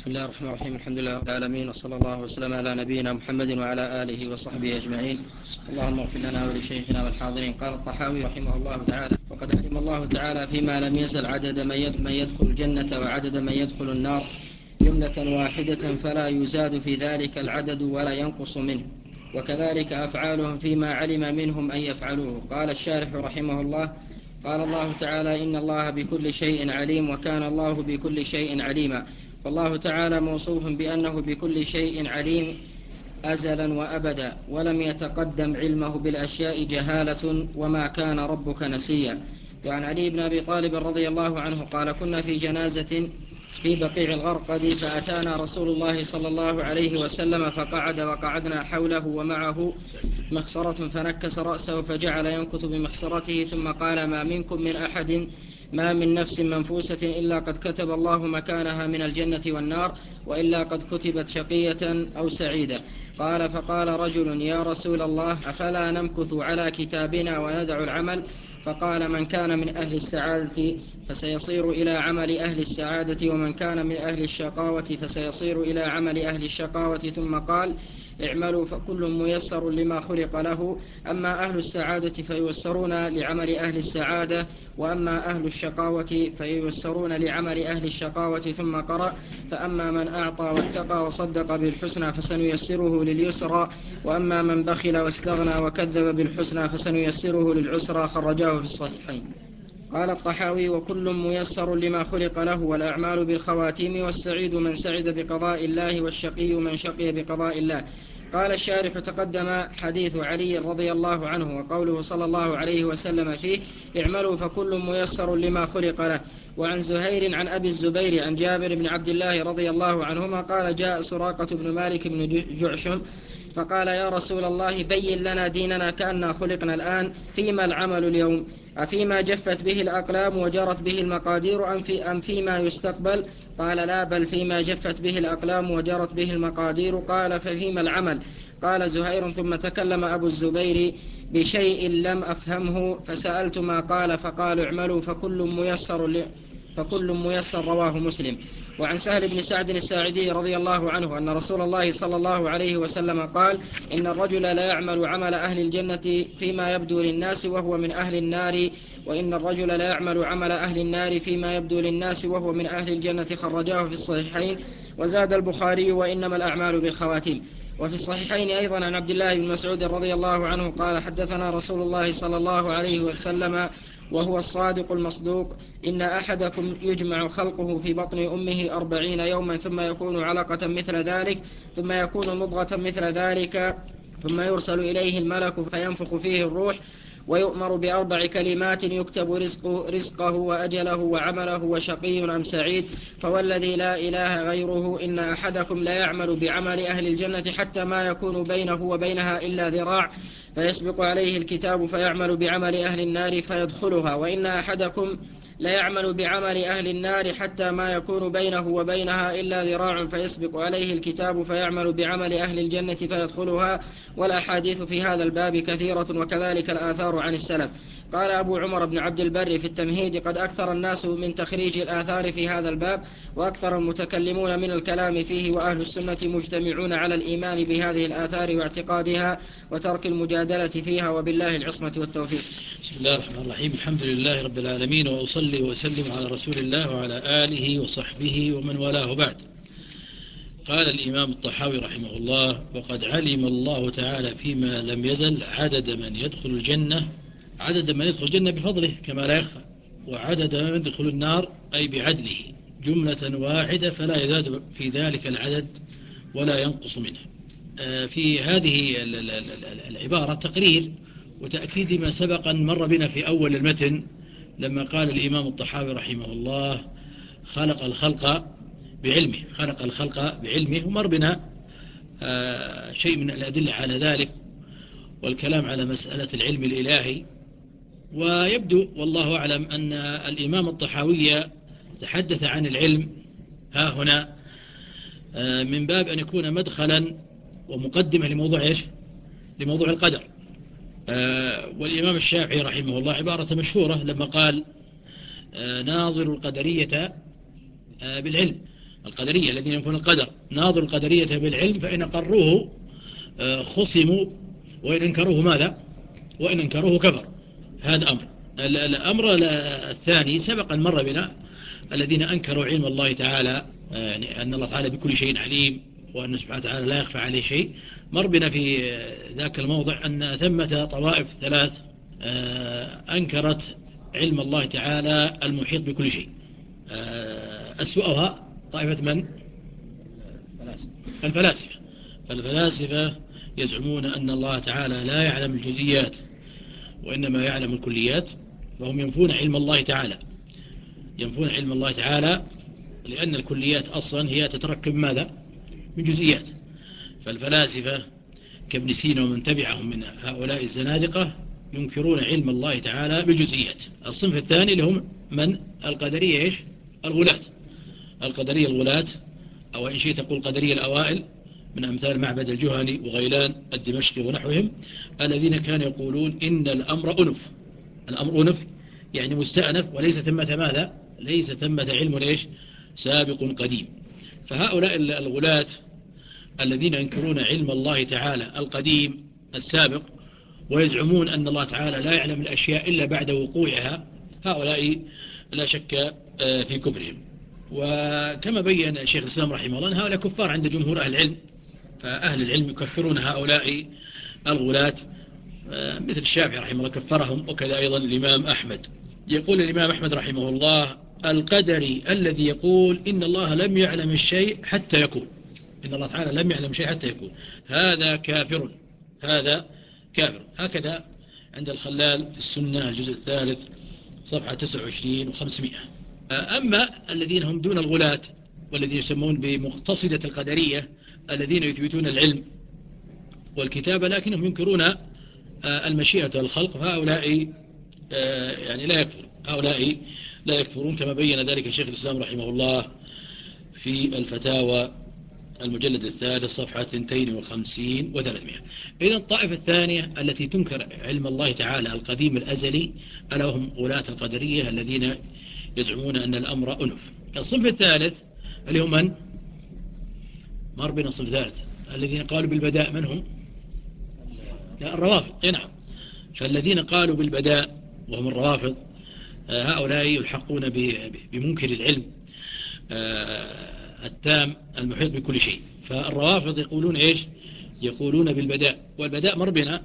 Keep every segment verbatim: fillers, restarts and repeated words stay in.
بسم الله الرحمن الرحيم. الحمد لله رب العالمين، وصلى الله وسلم على نبينا محمد وعلى آله وصحبه أجمعين. اللهم اغفر لنا ولشيخنا والحاضرين. قال الطحاوي رحمه الله تعالى: وقد علم الله تعالى فيما لم يزل عدد من يدخل الجنة وعدد من يدخل النار جملة واحدة، فلا يزاد في ذلك العدد ولا ينقص منه، وكذلك أفعالهم فيما علم منهم أن يفعلوه. قال الشارح رحمه الله: قال الله تعالى: إن الله بكل شيء عليم، وكان الله بكل شيء عليما. فالله تعالى موصوف بأنه بكل شيء عليم أزلا وأبدا، ولم يتقدم علمه بالأشياء جهالة، وما كان ربك نسيا. وعن علي بن أبي طالب رضي الله عنه قال: كنا في جنازة في بقيع الغرقد، فأتانا رسول الله صلى الله عليه وسلم فقعد وقعدنا حوله ومعه مخصرة، فنكس رأسه فجعل ينكت بمخصرته، ثم قال: ما منكم من أحد ما من نفس منفوسة إلا قد كتب الله مكانها من الجنة والنار، وإلا قد كتبت شقية أو سعيدة. قال: فقال رجل: يا رسول الله، أفلا نمكث على كتابنا وندع العمل؟ فقال: من كان من أهل السعادة فسيصير إلى عمل أهل السعادة، ومن كان من أهل الشقاوة فسيصير إلى عمل أهل الشقاوة. ثم قال: اعملوا فكل ميسر لما خلق له، أما أهل السعادة فييسرون لعمل أهل السعادة، وأما أهل الشقاوة فييسرون لعمل أهل الشقاوة. ثم قرأ: فأما من أعطى واتقى وصدق بالحسنى فسنيسره لليسرى، وأما من بخل واستغنى وكذب بالحسنى فسنيسره للعسرى. خرجاه في الصحيحين. قال الطحاوي: وكل ميسر لما خلق له، والأعمال بالخواتيم، والسعيد من سعد بقضاء الله، والشقي من شقي بقضاء الله. قال الشارح: تقدم حديث علي رضي الله عنه، وقوله صلى الله عليه وسلم فيه: اعملوا فكل ميسر لما خلق له. وعن زهير عن أبي الزبير عن جابر بن عبد الله رضي الله عنهما قال: جاء سراقة بن مالك بن جعشم فقال: يا رسول الله، بين لنا ديننا كأننا خلقنا الآن، فيما العمل اليوم؟ أفيما جفت به الأقلام وجرت به المقادير، أم, في أم فيما يستقبل؟ قال: لا، بل فيما جفت به الأقلام وجرت به المقادير. قال: ففيما العمل؟ قال زهير: ثم تكلم أبو الزبير بشيء لم أفهمه، فسألت ما قال، فقال: اعملوا فكل ميسر ل... فكل ميسر. رواه مسلم. وعن سهل بن سعد الساعدي رضي الله عنه أن رسول الله صلى الله عليه وسلم قال: إن الرجل لا يعمل عمل أهل الجنة فيما يبدو للناس وهو من أهل النار، وإن الرجل لا يعمل عمل أهل النار فيما يبدو للناس وهو من أهل الجنة. خرجاه في الصحيحين. وزاد البخاري: وإنما الأعمال بالخواتيم. وفي الصحيحين أيضا عن عبد الله بن مسعود رضي الله عنه قال: حدثنا رسول الله صلى الله عليه وسلم وهو الصادق المصدوق: إن أحدكم يجمع خلقه في بطن أمه أربعين يوما، ثم يكون علقة مثل ذلك، ثم يكون مضغة مثل ذلك، ثم يرسل إليه الملك فينفخ فيه الروح، ويؤمر بأربع كلمات: يكتب رزقه, رزقه وأجله وعمله وشقي أم سعيد. فوالذي لا إله غيره إن أحدكم لا يعمل بعمل أهل الجنة حتى ما يكون بينه وبينها إلا ذراع، فيسبق عليه الكتاب فيعمل بعمل أهل النار فيدخلها، وإن أحدكم لا يعمل بعمل أهل النار حتى ما يكون بينه وبينها إلا ذراع، فيسبق عليه الكتاب فيعمل بعمل أهل الجنة فيدخلها. والأحاديث في هذا الباب كثيرة، وكذلك الآثار عن السلف. قال أبو عمر بن عبد البر في التمهيد: قد أكثر الناس من تخريج الآثار في هذا الباب، وأكثر المتكلمون من الكلام فيه، وأهل السنة مجتمعون على الإيمان بهذه الآثار واعتقادها وترك المجادلة فيها، وبالله العصمة والتوفيق. بسم الله الرحمن الرحيم. الحمد لله رب العالمين، وأصلي وأسلم على رسول الله وعلى آله وصحبه ومن والاه بعد. قال الإمام الطحاوي رحمه الله: وقد علم الله تعالى فيما لم يزل عدد من يدخل الجنة، عدد من يدخل الجنة بفضله كما لا يخفى، وعدد من يدخل النار أي بعدله، جملة واحدة، فلا يزاد في ذلك العدد ولا ينقص منه. في هذه العبارة تقرير وتأكيد ما سبق أن مر بنا في أول المتن، لما قال الإمام الطحاوي رحمه الله: خلق الخلق بعلمه، خلق الخلق بعلمه، ومر بنا شيء من الأدلة على ذلك، والكلام على مسألة العلم الإلهي. ويبدو والله أعلم أن الإمام الطحاوي تحدث عن العلم ها هنا من باب أن يكون مدخلا ومقدمة لموضوع إيش؟ لموضوع القدر. والإمام الشافعي رحمه الله عبارة مشهورة لما قال: ناظر القدرية بالعلم، القدرية الذين ينفون القدر. ناظر القدرية بالعلم فإن قروه خصموا وإن انكروه ماذا؟ وإن انكروه كفر. هذا أمر. الأمر الثاني سبقا مر بنا الذين أنكروا علم الله تعالى، يعني أن الله تعالى بكل شيء عليم وأن سبحانه وتعالى لا يخفى عليه شيء. مر بنا في ذاك الموضع أن ثمة طوائف ثلاث أنكرت علم الله تعالى المحيط بكل شيء. أسوأها طائفة من؟ الفلاسفة. فالفلاسفة يزعمون أن الله تعالى لا يعلم الجزئيات وإنما يعلم الكليات، وهم ينفون علم الله تعالى ينفون علم الله تعالى لأن الكليات أصلا هي تتركب ماذا؟ من جزئيات. فالفلاسفة كابن سينا ومن تبعهم من هؤلاء الزنادقة ينكرون علم الله تعالى بالجزئيات. الصنف الثاني لهم من؟ القدرية إيش؟ الغلاة. القدرية الغلاة، أو إن شئت تقول قدرية الأوائل، من أمثال معبد الجهني وغيلان الدمشقي ونحوهم، الذين كانوا يقولون إن الأمر أنف. الأمر أنف يعني مستأنف، وليس ثمة ماذا؟ ليس ثمة علم إيش؟ سابق قديم. فهؤلاء الغلاة الذين ينكرون علم الله تعالى القديم السابق ويزعمون أن الله تعالى لا يعلم الأشياء إلا بعد وقوعها، هؤلاء لا شك في كفرهم. وكما بين شيخ الإسلام رحمه الله أن هؤلاء كفار عند جمهور أهل العلم. فأهل العلم يكفرون هؤلاء الغلاة، مثل الشافعي رحمه الله كفرهم، وكذا أيضا الإمام أحمد. يقول الإمام أحمد رحمه الله: القدري الذي يقول إن الله لم يعلم الشيء حتى يكون، إن الله تعالى لم يعلم شيء حتى يكون، هذا كافر. هذا كافر. هكذا عند الخلال في السنة الجزء الثالث صفحة تسعة وعشرين وخمسمائة. أما الذين هم دون الغلاة والذين يسمون بمقتصدة القدرية الذين يثبتون العلم والكتابة لكنهم ينكرون المشيئة والخلق، فهؤلاء يعني لا يكفرون. هؤلاء لا يكفرون كما بين ذلك شيخ الإسلام رحمه الله في الفتاوى المجلد الثالث صفحة اثنين وخمسين وثلاثمائة. إذن الطائفة الثانية التي تنكر علم الله تعالى القديم الأزلي ألا وهم غلاة القدرية الذين يزعمون أن الأمر أنف. الصنف الثالث اللي هم من؟ مر بين الصنف الثالث الذين قالوا بالبداء، من هم؟ الروافض. نعم. فالذين قالوا بالبداء وهم الروافض هؤلاء يلحقون بمنكر العلم التام المحيط بكل شيء. فالروافض يقولون إيش؟ يقولون بالبداء. والبداء مر بنا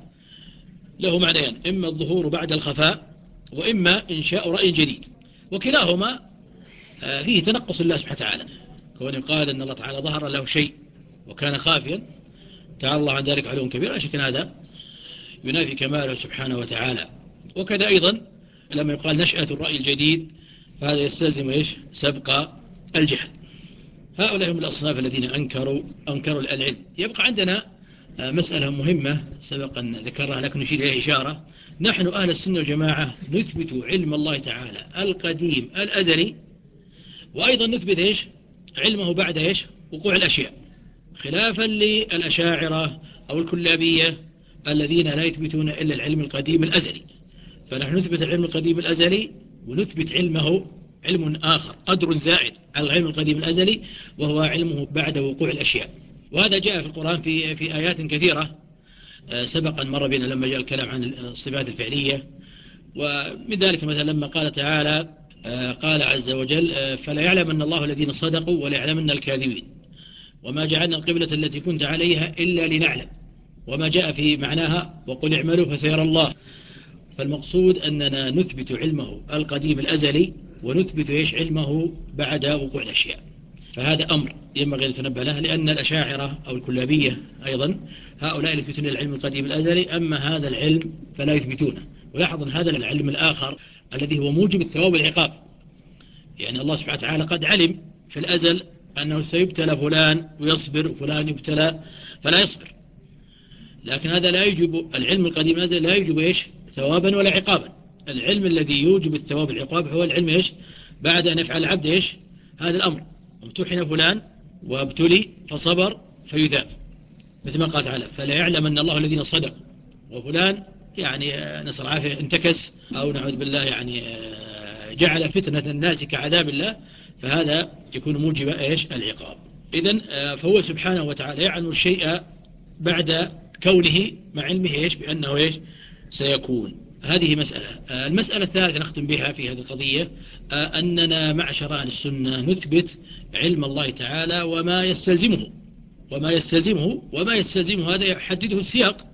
له معنيان: إما الظهور بعد الخفاء، وإما إنشاء رأي جديد، وكلاهما فيه تنقص الله سبحانه وتعالى. كون يقال أن الله تعالى ظهر له شيء وكان خافيا تعالى الله عن ذلك علوا كبيرا، شكل هذا ينافي كماله سبحانه وتعالى. وكذا أيضا لما يقال نشأة الرأي الجديد فهذا يستلزم إيش؟ سبق الجهل. هؤلاء هم الأصناف الذين أنكروا أنكروا العلم. يبقى عندنا مسألة مهمة سبقا ذكرها لكن نشير إليها إشارة: نحن أهل السنة والجماعة نثبت علم الله تعالى القديم الأزلي، وأيضا نثبت إيش؟ علمه بعد إيش؟ وقوع الأشياء، خلافا للأشاعرة أو الكلابية الذين لا يثبتون إلا العلم القديم الأزلي. فنحن نثبت العلم القديم الأزلي ونثبت علمه علم آخر قدر زائد على العلم القديم الأزلي، وهو علمه بعد وقوع الأشياء. وهذا جاء في القرآن في في آيات كثيرة سبقا مر بنا لما جاء الكلام عن الصفات الفعلية. ومن ذلك مثلا لما قال تعالى قال عز وجل: فلا يعلم أن الله الذين صدقوا ولا يعلم أن الكاذبين وما جعلنا القبلة التي كنت عليها إلا لنعلم، وما جاء في معناها وقل اعملوا فسيرى الله. فالمقصود أننا نثبت علمه القديم الأزلي ونثبت إيش؟ علمه بعد وقوع الأشياء. فهذا أمر ينبغي أن تنبه له، لأن الأشاعرة أو الكلابية أيضا هؤلاء يثبتون العلم القديم الأزلي، أما هذا العلم فلا يثبتونه. ولاحظ هذا العلم الآخر الذي هو موجب الثواب والعقاب، يعني الله سبحانه وتعالى قد علم في الأزل أنه سيبتلى فلان ويصبر وفلان يبتلى فلا يصبر، لكن هذا لا يجب، العلم القديم الأزلي لا يجب إيش؟ ثوابا ولا عقابا. العلم الذي يوجب الثواب والعقاب هو العلم إيش؟ بعد أن يفعل العبد إيش؟ هذا الأمر. امتحن فلان وابتلي فصبر فيثاب، مثل ما قال تعالى: فلا يعلم أن الله الذين صدقوا، وفلان يعني نسأل العافية انتكس أو نعوذ بالله يعني جعل فتنة الناس كعذاب الله فهذا يكون موجب إيش العقاب. إذن فهو سبحانه وتعالى يعلم الشيء بعد كونه مع علمه إيش بأنه إيش سيكون. هذه مسألة. المسألة الثالثة نختم بها في هذه القضية أننا معشر أهل السنة نثبت علم الله تعالى وما يستلزمه وما يستلزمه وما يستلزمه هذا يحدده السياق،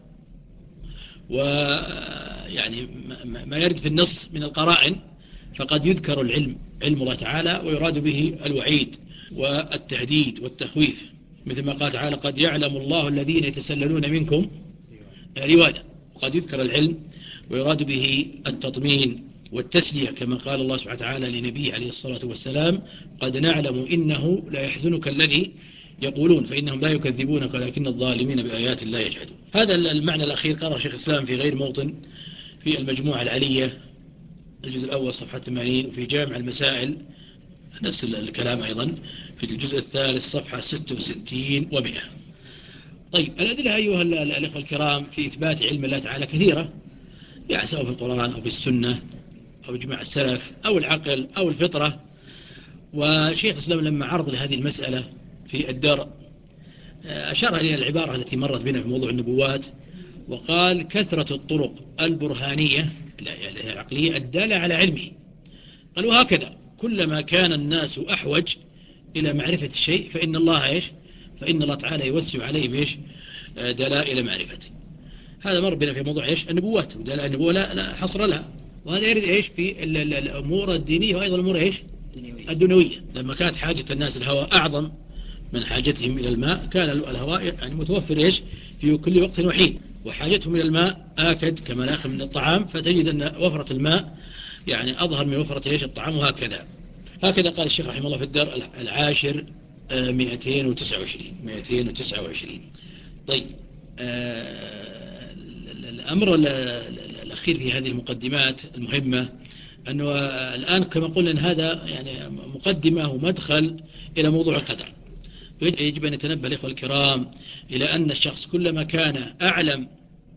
ويعني ما يرد في النص من القرائن، فقد يذكر العلم علم الله تعالى ويراد به الوعيد والتهديد والتخويف، مثل ما قال تعالى قد يعلم الله الذين يتسللون منكم لواذا، وقد يذكر العلم ويراد به التطمين والتسلية، كما قال الله سبحانه وتعالى لنبيه عليه الصلاة والسلام قد نعلم إنه لا يحزنك الذي يقولون فإنهم لا يكذبونك ولكن الظالمين بآيات الله يجحدون. هذا المعنى الأخير قرأ شيخ الإسلام في غير موطن في المجموعة العلية الجزء الأول صفحة ثمانين، وفي جامع المسائل نفس الكلام أيضا في الجزء الثالث صفحة ستة وستين ومئة. طيب الأدلة أيها الأخوة الكرام في إثبات علم الله تعالى كثيرة، يعني سواء في القرآن أو في السنة أو إجماع السلف أو العقل أو الفطرة. وشيخ الإسلام لما عرض لهذه المسألة في الدرء أشار إلى العبارة التي مرت بنا في موضوع النبوات، وقال كثرة الطرق البرهانية العقلية الدالة على علمه. قال وهكذا كلما كان الناس أحوج إلى معرفة الشيء فإن الله إيش فإن الله تعالى يوسع عليه بإيش دلائل معرفته. هذا مر بنا في موضوع إيش النبوات، ودلائل النبوة لا, لا حصر لها، وهذا يرد إيش في الأمور الدينية وأيضا الأمور إيش الدنيوية. لما كانت حاجة الناس الهواء أعظم من حاجتهم إلى الماء كان الهواء يعني متوفر إيش في كل وقت وحين، وحاجتهم إلى الماء آكد كما لا من الطعام، فتجد أن وفرة الماء يعني أظهر من وفرة إيش الطعام. وهكذا هكذا قال الشيخ رحمه الله في الدرء العاشر مئتين وتسعة وعشرين مئتين وتسعة وعشرين. طيب آه الأمر الأخير في هذه المقدمات المهمة أنه الآن كما قلنا أن هذا يعني مقدمة ومدخل إلى موضوع القدر. يجب أن يتنبه الإخوة الكرام إلى أن الشخص كلما كان أعلم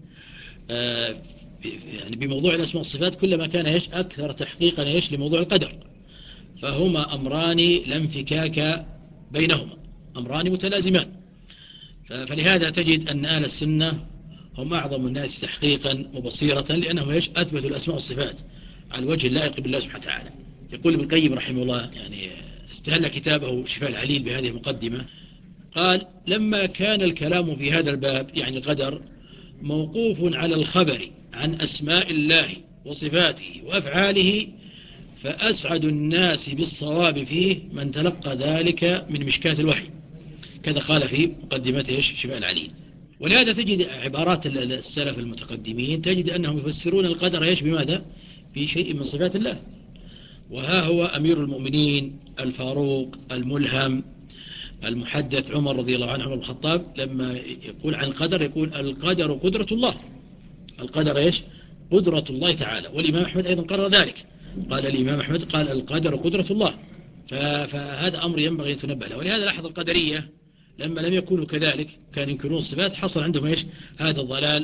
آه يعني بموضوع الأسماء والصفات كلما كان إيش أكثر تحقيقا إيش لموضوع القدر، فهما أمران لا انفكاك بينهما، أمران متلازمان. فلهذا تجد أن أهل السنة هم أعظم الناس تحقيقا وبصيرة، لأنهم إيش أثبتوا الأسماء والصفات على الوجه اللائق بالله سبحانه وتعالى. يقول ابن القيم رحمه الله يعني استهل كتابه شفاء العليل بهذه المقدمة، قال لما كان الكلام في هذا الباب يعني القدر موقوف على الخبر عن أسماء الله وصفاته وأفعاله، فأسعد الناس بالصواب فيه من تلقى ذلك من مشكاة الوحي. كذا قال في مقدمته شفاء العليل. ولهذا تجد عبارات السلف المتقدمين تجد أنهم يفسرون القدر إيش بماذا؟ في شيء من صفات الله. وها هو أمير المؤمنين الفاروق الملهم المحدث عمر رضي الله عنه عمر بن الخطاب لما يقول عن القدر يقول القدر قدرة الله. القدر إيش؟ قدرة الله تعالى. والإمام أحمد أيضا قرر ذلك، قال الإمام أحمد قال القدر قدرة الله. فهذا أمر ينبغي أن تنبه له. ولهذا لاحظ القدرية لما لم يكونوا كذلك كان ينكرون الصفات حصل عندهم إيش هذا الضلال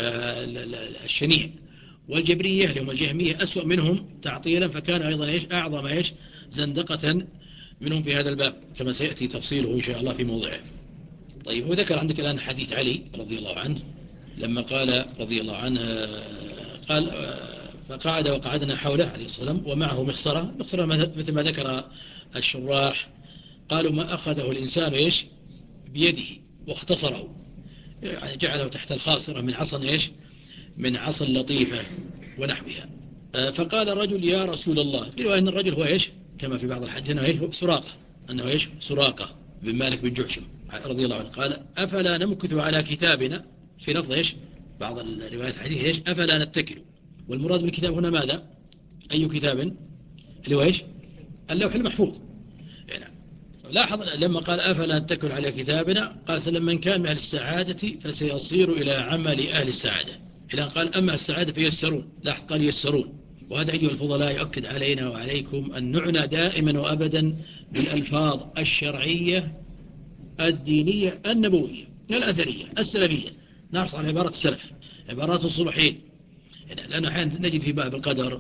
الشنيع. والجبرية اللي هم الجهمية أسوأ منهم تعطيلا، فكان أيضا إيش أعظم إيش زندقة منهم في هذا الباب كما سيأتي تفصيله إن شاء الله في موضعه. طيب هو ذكر عندك الآن حديث علي رضي الله عنه لما قال رضي الله عنه قال فقعد وقعدنا حوله عليه الصلاة والسلام ومعه مخصرة. مخصرة مثل ما ذكر الشراح قالوا ما أخذه الإنسان إيش بيده واختصره، يعني جعله تحت الخاصرة من عصا إيش من عصا لطيفة ونحوها. فقال رجل يا رسول الله، رواية أن الرجل هو إيش كما في بعض الحديث أنه إيش سراقة أنه إيش سراقة بن مالك بن جعشم رضي الله عنه. قال أفلا نمكث على كتابنا، في لفظ إيش بعض الروايات الحديث إيش أفلا نتكل. والمراد بالكتاب هنا ماذا؟ أي كتاب؟ اللي هو إيش اللوح المحفوظ. يعني لاحظ لما قال أفلا نتكل على كتابنا قال سلم من كان من أهل السعادة فسيصير إلى عمل أهل السعادة، إلى قال أما السعادة فيسرون. لاحظ قال يسرون. وهذا أيها الفضلاء يؤكد علينا وعليكم أن نعنى دائما وأبدا بالألفاظ الشرعية الدينية النبوية الأثرية السلفية، نحرص على عبارة السلف عبارات الصلحين، يعني لأنه أحيانا نجد في باب القدر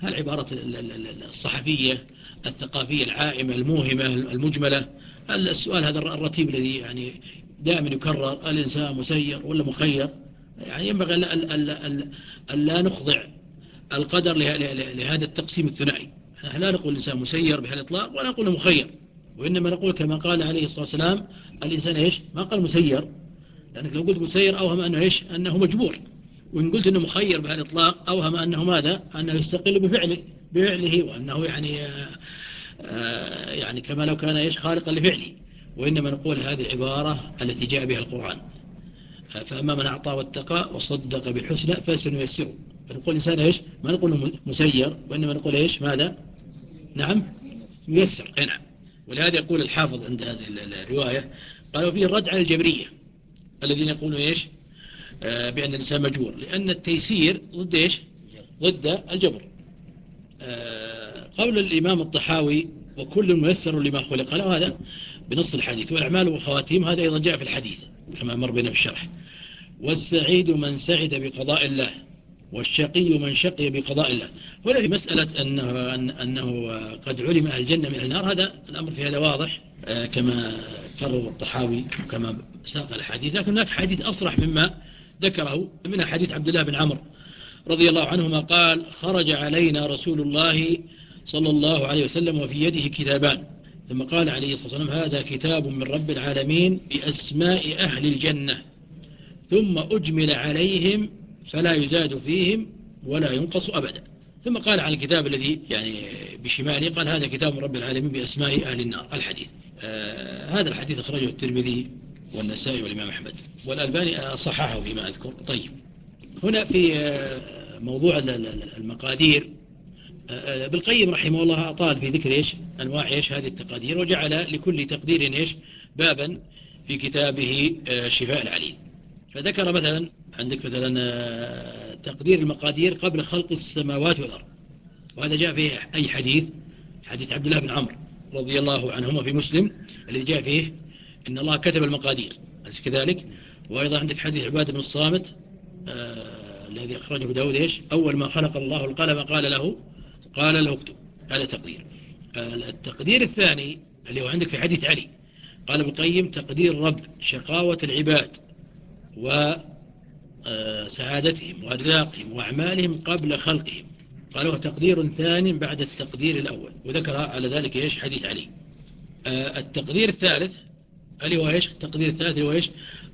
هالعبارة الصحفية الثقافية العائمة الموهمة المجملة. السؤال هذا الرتيب الذي يعني دائما يكرر: الإنسان مسير ولا مخير؟ يعني ينبغي أن لا نخضع القدر لهذا التقسيم الثنائي. نحن لا نقول الإنسان مسير بهذا الإطلاق ولا نقول مخير، وإنما نقول كما قال عليه الصلاة والسلام: الإنسان إيش؟ ما قال مسير، لأنك لو قلت مسير أوهم أنه إيش؟ أنه مجبور، وإن قلت أنه مخير بهذا الإطلاق أوهم أنه ماذا؟ أنه يستقل بفعله بفعله وأنه يعني آآ آآ يعني كما لو كان إيش؟ خالقا لفعله. وإنما نقول هذه العبارة التي جاء بها القرآن: فأما من أعطى واتقى وصدق بالحسنى فسنيسره. فنقول الإنسان إيش؟ ما نقول مسير، وإنما نقول إيش؟ ماذا؟ نعم، ييسر. نعم. ولهذا يقول الحافظ عند هذه الرواية، قالوا فيه الرد على الجبرية الذين يقولون إيش؟ آه بأن الإنسان مجبور، لأن التيسير ضد إيش؟ ضد الجبر. آه قول الإمام الطحاوي: وكل ميسر لما خلق له، هذا بنص الحديث. والأعمال وخواتيم، هذا أيضا جاء في الحديث كما مر بنا في الشرح. والسعيد من سعد بقضاء الله، والشقي من شقي بقضاء الله. هنا في مسألة أنه, أنه قد علم أهل الجنة من النار، هذا الأمر في هذا واضح كما قرر الطحاوي وكما ساق الحديث. لكن هناك حديث أصرح مما ذكره، من حديث عبد الله بن عمرو رضي الله عنهما قال: خرج علينا رسول الله صلى الله عليه وسلم وفي يده كتابان، ثم قال عليه الصلاة والسلام: هذا كتاب من رب العالمين بأسماء أهل الجنة، ثم أجمل عليهم فلا يزاد فيهم ولا ينقص أبدا. ثم قال عن الكتاب الذي يعني بشماله، قال: هذا كتاب من رب العالمين بأسماء أهل النار. الحديث آه هذا الحديث أخرجه الترمذي والنسائي والإمام أحمد، والألباني صححه فيما أذكر. طيب، هنا في آه موضوع المقادير، آه بالقيم رحمه الله أطال في ذكر إيش؟ أنواع إيش هذه التقادير، وجعل لكل تقدير إيش؟ بابا في كتابه آه شفاء العليل. فذكر مثلا عندك مثلا تقدير المقادير قبل خلق السماوات والأرض، وهذا جاء فيه أي حديث؟ حديث عبد الله بن عمرو رضي الله عنهما في مسلم، الذي جاء فيه إن الله كتب المقادير، أليس كذلك؟ وأيضا عندك حديث عبادة بن الصامت آه الذي أخرجه داود: إيش؟ أول ما خلق الله القلم قال له قال له اكتب. هذا تقدير. آه التقدير الثاني اللي هو عندك في حديث علي، قال ابن القيم: تقدير رب شقاوة العباد وسعادتهم وأرزاقهم وأعمالهم قبل خلقهم، قالوا تقدير ثاني بعد التقدير الأول، وذكر على ذلك إيش؟ حديث علي. التقدير الثالث اللي هو إيش؟ التقدير الثالث اللي هو إيش؟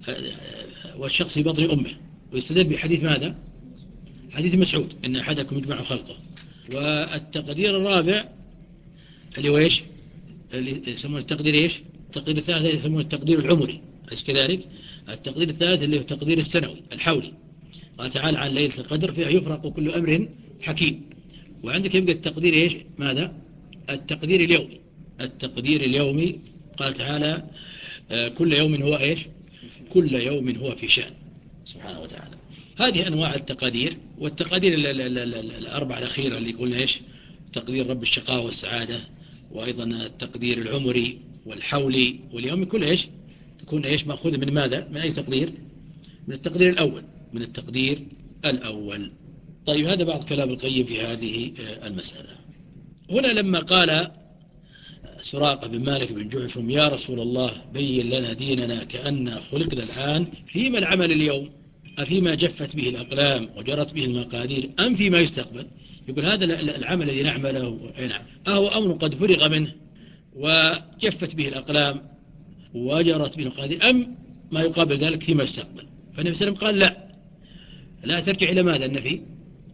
والشخص في بطن أمه، ويستدل بحديث ماذا؟ حديث مسعود: إن أحدكم يجمع خلقه. والتقدير الرابع اللي هو إيش؟ اللي يسمونه التقدير إيش؟ التقدير الثالث يسمونه التقدير العمري، أليس كذلك؟ التقدير الثالث اللي هو التقدير السنوي الحولي، قال تعالى عن ليلة القدر فيها يفرق كل أمر حكيم. وعندك يبقى التقدير إيش؟ ماذا؟ التقدير اليومي. التقدير اليومي قال تعالى: آه كل يوم هو إيش؟ كل يوم هو في شأن سبحانه وتعالى. هذه أنواع التقادير. والتقادير الأربعة الأخيرة اللي قلنا إيش؟ تقدير رب الشقاء والسعادة، وأيضا التقدير العمري والحولي واليومي، كل إيش؟ تكون إيش؟ مأخوذة من ماذا؟ من أي تقدير؟ من التقدير الأول. من التقدير الأول. طيب، هذا بعض كلام القيم في هذه المسألة. هنا لما قال سراقة بن مالك بن جعشم: يا رسول الله بين لنا ديننا كأننا خلقنا الآن، فيما العمل اليوم؟ أفيما جفت به الأقلام وجرت به المقادير أم فيما يستقبل؟ يقول هذا العمل الذي نعمله أهو أمر قد فرغ منه وجفت به الأقلام وجرت به المقادير، أم ما يقابل ذلك فيما يستقبل؟ فالنبي صلى الله عليه وسلم قال: لا لا ترجع إلى ماذا النفي؟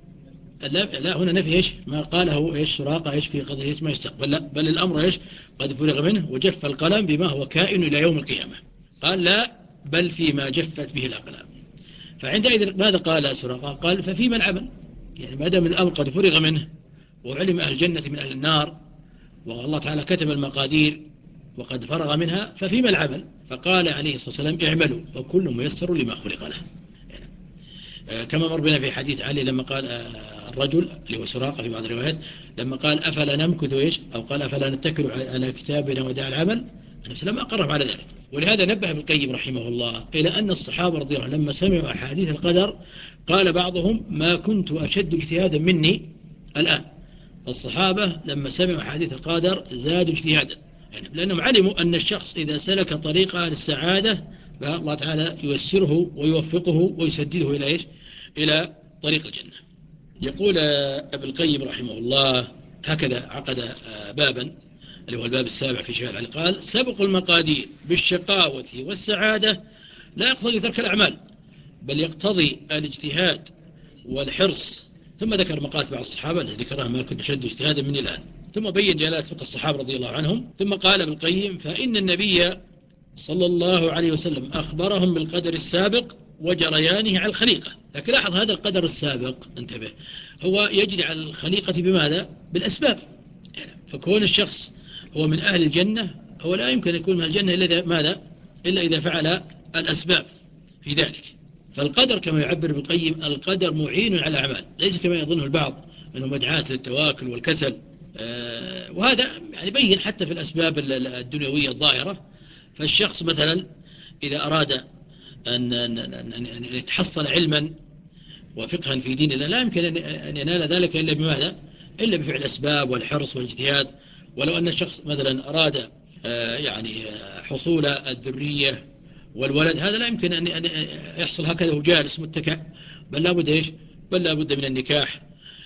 لا, لا هنا نفي إيش؟ ما قاله إيش سراقة إيش في قضية ما يستقبل، لا، بل الأمر إيش؟ قد فرغ منه وجف القلم بما هو كائن إلى يوم القيامة. قال: لا، بل فيما جفت به الأقلام. فعندئذ ماذا قال سراقة؟ قال: ففيما العمل؟ يعني ما دام الأمر قد فرغ منه وعلم أهل الجنة من أهل النار والله تعالى كتب المقادير وقد فرغ منها، ففيما العمل؟ فقال عليه الصلاة والسلام: اعملوا وكل ميسر لما خلق له. يعني كما مر بنا في حديث علي لما قال الرجل اللي هو سراقة في بعض الروايات لما قال: أفلا نمكث إيش؟ أو قال: أفلا نتكل على كتابنا وداع العمل؟ النبي صلى الله عليه وسلم أقرهم على ذلك. ولهذا نبه ابن القيم رحمه الله إلى أن الصحابة رضي الله عنهم لما سمعوا أحاديث القدر قال بعضهم: ما كنت أشد اجتهادا مني الآن. الصحابة لما سمعوا حديث القدر زادوا اجتهادا، يعني لأنهم علموا أن الشخص إذا سلك طريقة للسعادة فالله تعالى ييسره ويوفقه ويسدده إلى إيش؟ إلى طريق الجنة. يقول ابن القيم رحمه الله هكذا عقد بابا اللي هو الباب السابع في شفاء العليل، قال: سبق المقادير بالشقاوة والسعادة لا يقتضي ترك الأعمال، بل يقتضي الاجتهاد والحرص. ثم ذكر مقالات بعض الصحابة التي ذكرها ما كنت أشد اجتهادا من الآن، ثم بين جلالة فقه الصحابة رضي الله عنهم، ثم قال ابن القيم: فإن النبي صلى الله عليه وسلم أخبرهم بالقدر السابق وجريانه على الخليقة. لكن لاحظ هذا القدر السابق، انتبه، هو يجري على الخليقة بماذا؟ بالأسباب. فكون الشخص هو من أهل الجنة هو لا يمكن أن يكون من الجنة إلا إذا ماذا؟ إلا إذا فعل الأسباب في ذلك. فالقدر كما يعبر ابن القيم القدر معين على الأعمال، ليس كما يظنه البعض أنه مدعاة للتواكل والكسل. آه وهذا يعني بين حتى في الأسباب الدنيوية الظاهرة. فالشخص مثلا إذا أراد أن, أن, أن, أن يتحصل علما وفقها في دين الله لا يمكن أن ينال ذلك إلا بماذا؟ إلا بفعل الأسباب والحرص والاجتهاد. ولو أن الشخص مثلا أراد آه يعني حصول الذرية والولد، هذا لا يمكن أن يحصل هكذا وهو جالس متكئ، بل لا بد إيش؟ بل لا بد من النكاح.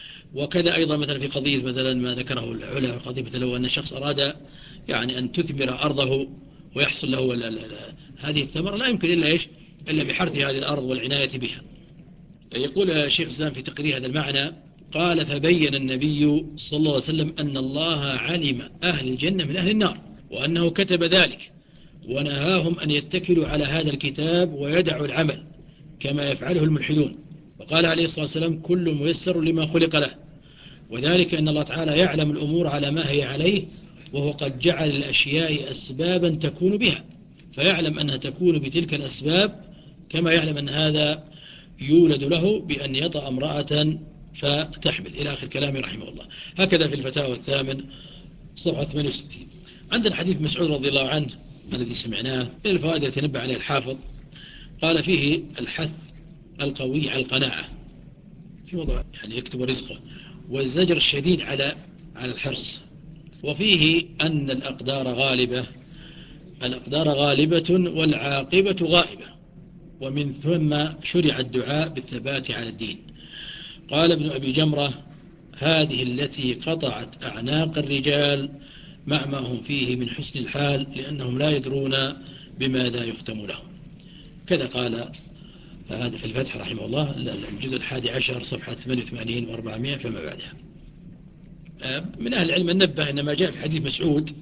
وكذا أيضا مثلا في قضية مثلا ما ذكره العلماء، قضية مثلا لو أن الشخص أراد يعني أن تثمر أرضه ويحصل له ال ال ال هذه الثمرة، لا يمكن إلا إيش؟ إلا بحرث هذه الأرض والعناية بها. يقول الشيخ الإسلام في تقرير هذا المعنى، قال: فبين النبي صلى الله عليه وسلم أن الله علم أهل الجنة من أهل النار، وأنه كتب ذلك، ونهاهم أن يتكلوا على هذا الكتاب ويدعوا العمل كما يفعله الملحدون. وقال عليه الصلاة والسلام: كل ميسر لما خلق له، وذلك أن الله تعالى يعلم الأمور على ما هي عليه، وهو قد جعل الأشياء أسبابا تكون بها، فيعلم أنها تكون بتلك الأسباب، كما يعلم أن هذا يولد له بأن يطأ امرأة فتحمل، إلى آخر كلامه رحمه الله. هكذا في الفتاوى الثامن صفحة ثمانية وستين. عندنا حديث مسعود رضي الله عنه الذي سمعناه، من الفوائد التي تنبه عليه الحافظ، قال فيه الحث القوي على القناعة في وضع يعني يكتب رزقه، والزجر الشديد على على الحرص، وفيه أن الأقدار غالبة الأقدار غالبة والعاقبة غائبة، ومن ثم شرع الدعاء بالثبات على الدين. قال ابن أبي جمرة: هذه التي قطعت أعناق الرجال مع ما هم فيه من حسن الحال، لأنهم لا يدرون بماذا يختم لهم. كذا قال هذا في الفتح رحمه الله، الجزء الحادي عشر صفحة ثمانية وثمانين وأربعمائة فما بعدها. من أهل العلم نبه إن ما جاء في حديث مسعود: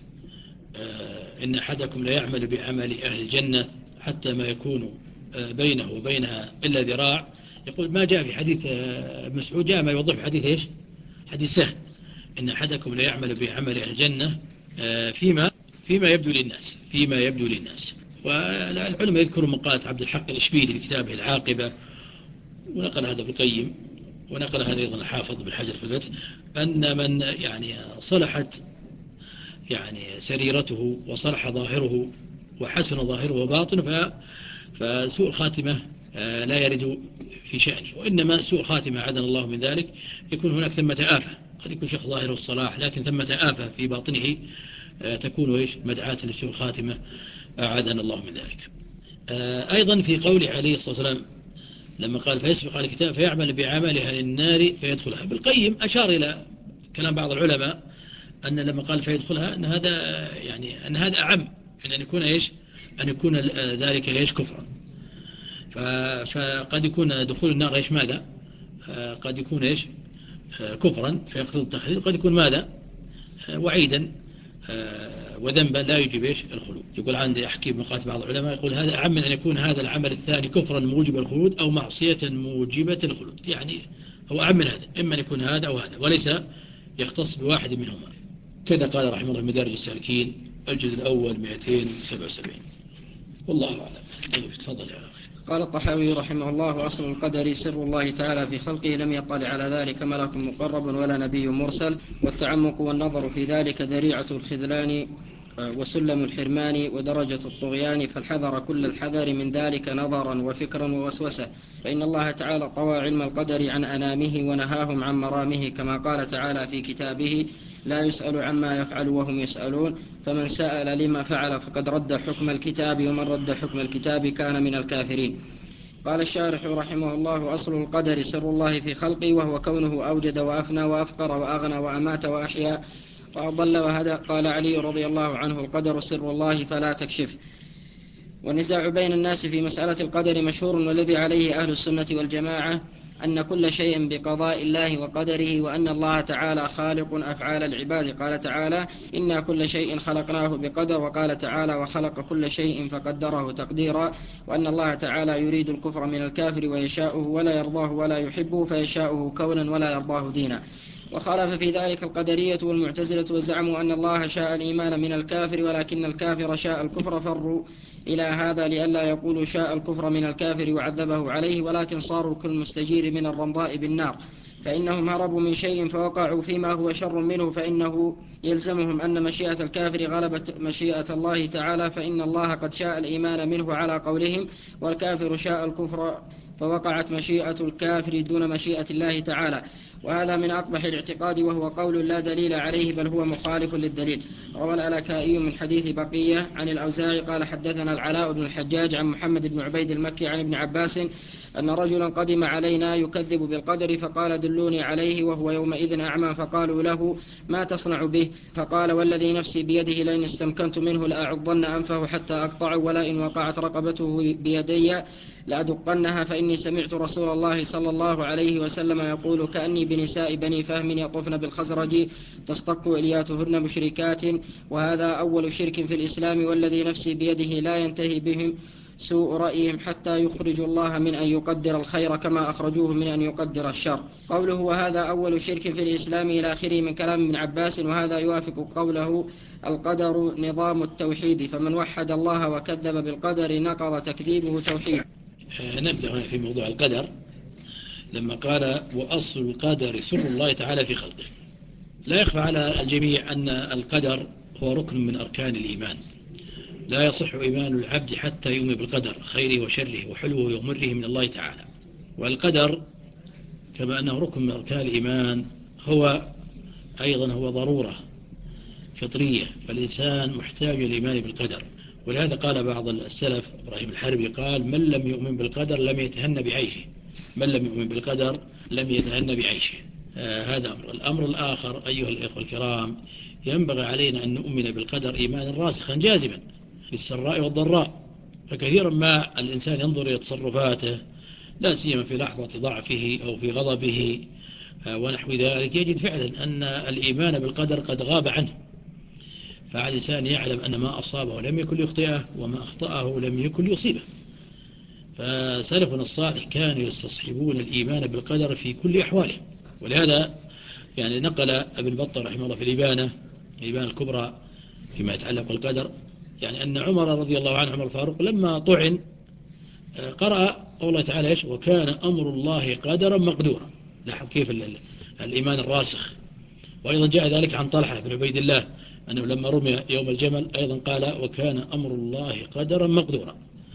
إن أحدكم لا يعمل بعمل أهل الجنة حتى ما يكون بينه وبينها إلا ذراع. يقول ما جاء في حديث مسعود جاء ما يوضح في حديث إيش؟ حديث سهل: إن أحدكم لا يعمل بعمل أهل الجنة فيما فيما يبدو للناس فيما يبدو للناس. والعلماء يذكروا مقالة عبد الحق الإشبيلي في كتابه العاقبة، ونقل هذا ابن القيم، ونقل هذا أيضا الحافظ بن حجر في الفتح، أن من يعني صلحت يعني سريرته وصلح ظاهره وحسن ظاهره وباطنه فسوء الخاتمة لا يرد في شأنه، وإنما سوء الخاتمة عاذنا الله من ذلك يكون هناك ثمة آفة، قد يكون شخص ظاهره الصلاح لكن ثمة آفة في باطنه تكون إيش؟ مدعاة لسوء الخاتمة، أعاذنا الله من ذلك. أيضا في قوله عليه الصلاة والسلام لما قال: فيسبق على الكتاب فيعمل بعملها للنار فيدخلها. بالقيم أشار إلى كلام بعض العلماء أن لما قال فيدخلها أن هذا يعني أن هذا أعم من أن يكون إيش؟ أن يكون ذلك إيش؟ كفرا. فقد يكون دخول النار إيش؟ ماذا؟ قد يكون إيش؟ كفرا فيقتضي التخليد، قد يكون ماذا؟ وعيدا وذنبا لا يجب إيش؟ الخلود. يقول عندي أحكي بمقالة بعض العلماء يقول هذا أعم من أن يكون هذا العمل الثاني كفرا موجب الخلود أو معصية موجبة الخلود، يعني هو أعم من هذا، إما أن يكون هذا أو هذا وليس يختص بواحد منهما. كذا قال رحمه الله مدارج السالكين الجزء الأول مئتين وسبعة وسبعين. والله أعلم. تفضل يا أخي. قال الطحاوي رحمه الله: وأصل القدر سر الله تعالى في خلقه، لم يطلع على ذلك ملك مقرب ولا نبي مرسل، والتعمق والنظر في ذلك ذريعة الخذلان وسلم الحرمان ودرجة الطغيان، فالحذر كل الحذر من ذلك نظرا وفكرا ووسوسة، فإن الله تعالى طوى علم القدر عن أنامه ونهاهم عن مرامه، كما قال تعالى في كتابه: لا يسأل عما يفعل وهم يسألون، فمن سأل لما فعل فقد رد حكم الكتاب، ومن رد حكم الكتاب كان من الكافرين. قال الشارح رحمه الله: أصل القدر سر الله في خلقه، وهو كونه أوجد وأفنى وأفقر وأغنى وأمات وأحيا وأضل وهدى. قال علي رضي الله عنه: القدر سر الله فلا تكشف. والنزاع بين الناس في مسألة القدر مشهور، والذي عليه أهل السنة والجماعة أن كل شيء بقضاء الله وقدره، وأن الله تعالى خالق أفعال العباد. قال تعالى: إنا كل شيء خلقناه بقدر. وقال تعالى: وخلق كل شيء فقدره تقديرا. وأن الله تعالى يريد الكفر من الكافر ويشاؤه ولا يرضاه ولا يحبه، فيشاؤه كونا ولا يرضاه دينا. وخالف في ذلك القدرية والمعتزلة، وزعموا أن الله شاء الإيمان من الكافر، ولكن الكافر شاء الكفر، فروا إلى هذا لئلا يقولوا شاء الكفر من الكافر وعذبه عليه، ولكن صاروا كالمستجير من الرمضاء بالنار، فإنهم هربوا من شيء فوقعوا فيما هو شر منه، فإنه يلزمهم أن مشيئة الكافر غلبت مشيئة الله تعالى، فإن الله قد شاء الإيمان منه على قولهم، والكافر شاء الكفر، فوقعت مشيئة الكافر دون مشيئة الله تعالى. وهذا من أقبح الاعتقاد، وهو قول لا دليل عليه، بل هو مخالف للدليل. روى الألكائي من حديث بقية عن الأوزاعي قال: حدثنا العلاء بن الحجاج عن محمد بن عبيد المكي عن ابن عباس أن رجلا قدم علينا يكذب بالقدر، فقال: دلوني عليه، وهو يومئذ أعمى، فقالوا له: ما تصنع به؟ فقال: والذي نفسي بيده لئن استمكنت منه لأعضن أنفه حتى أقطعه، ولئن وقعت رقبته بيدي لأدقنها، فإني سمعت رسول الله صلى الله عليه وسلم يقول: كأني بنساء بني فهم يطوفن بالخزرج تصطك إلياتهن مشركات. وهذا أول شرك في الإسلام، والذي نفسي بيده لا ينتهي بهم سوء رأيهم حتى يخرج الله من أن يقدر الخير كما أخرجوه من أن يقدر الشر. قوله وهذا أول شرك في الإسلام إلى آخره من كلام ابن عباس، وهذا يوافق قوله: القدر نظام التوحيد، فمن وحد الله وكذب بالقدر نقض تكذيبه توحيد. نبدأ هنا في موضوع القدر، لما قال: وأصل القدر سر الله تعالى في خلقه. لا يخفى على الجميع أن القدر هو ركن من أركان الإيمان، لا يصح إيمان العبد حتى يؤمن بالقدر خيره وشره وحلوه ومره من الله تعالى. والقدر كما أنه ركن من أركان الإيمان هو أيضا هو ضرورة فطرية، فالإنسان محتاج للإيمان بالقدر. ولهذا قال بعض السلف إبراهيم الحربي قال: من لم يؤمن بالقدر لم يتهن بعيشه، من لم يؤمن بالقدر لم يتهن بعيشه. آه هذا أمر. الأمر الآخر أيها الإخوة الكرام، ينبغي علينا أن نؤمن بالقدر إيمانا راسخا جازما بالسراء والضراء. فكثيرا ما الإنسان ينظر إلى تصرفاته، لا سيما في لحظة ضعفه أو في غضبه آه ونحو ذلك، يجد فعلا أن الإيمان بالقدر قد غاب عنه. فعلى الإنسان يعلم أن ما أصابه لم يكن ليخطئه، وما أخطأه لم يكن ليصيبه. فسلفنا الصالح كانوا يستصحبون الإيمان بالقدر في كل أحواله. ولهذا يعني نقل ابن بطة رحمه الله في الإبانة الإبانة الكبرى فيما يتعلق بالقدر، يعني أن عمر رضي الله عنه عمر الفاروق لما طعن قرأ قول الله تعالى: وكان أمر الله قدرا مقدورا. لاحظ كيف الإيمان الراسخ. وأيضا جاء ذلك عن طلحة بن عبيد الله أنه لما رمي يوم الجمل أيضا قال: وكان أمر الله قدرا مقدورا.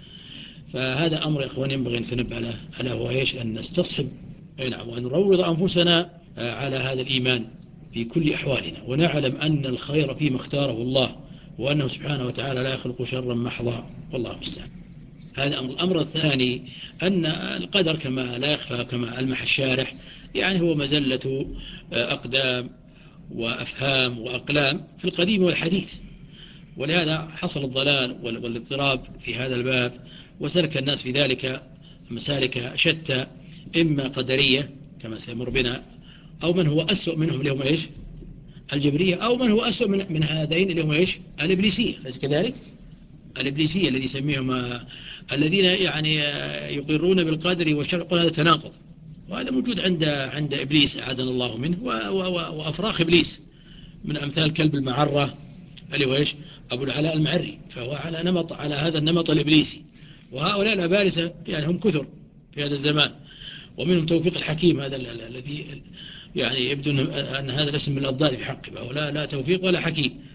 فهذا أمر يا إخوان ينبغي أن نتنبه له، ألا هو إيش؟ أن نستصحب وأن نروض أنفسنا على هذا الإيمان في كل أحوالنا، ونعلم أن الخير فيما اختاره الله، وأنه سبحانه وتعالى لا يخلق شرا محضا، والله المستعان. هذا أمر. الأمر الثاني أن القدر كما لا يخفى كما ألمح الشارح، يعني هو مزلة أقدام وأفهام وأقلام في القديم والحديث. ولهذا حصل الضلال والاضطراب في هذا الباب، وسلك الناس في ذلك مسالك شتى، إما قدرية كما سيمر بنا، أو من هو أسوأ منهم اللي هم إيش؟ الجبرية، أو من هو أسوأ من, من هذين اللي هم إيش؟ الإبليسية. ليس كذلك؟ الإبليسية الذي يسميهم الذين يعني يقرون بالقدر والشرع، يقول هذا تناقض. وهذا موجود عند عند إبليس أعاذنا الله منه، وأفراخ إبليس من أمثال كلب المعرة اللي هو إيش؟ أبو العلاء المعري، فهو على نمط على هذا النمط الإبليسي. وهؤلاء الأبارسة يعني هم كثر في هذا الزمان، ومنهم توفيق الحكيم هذا الذي يعني يبدو أن هذا الاسم من الأضداد في حقه، ولا لا توفيق ولا حكيم،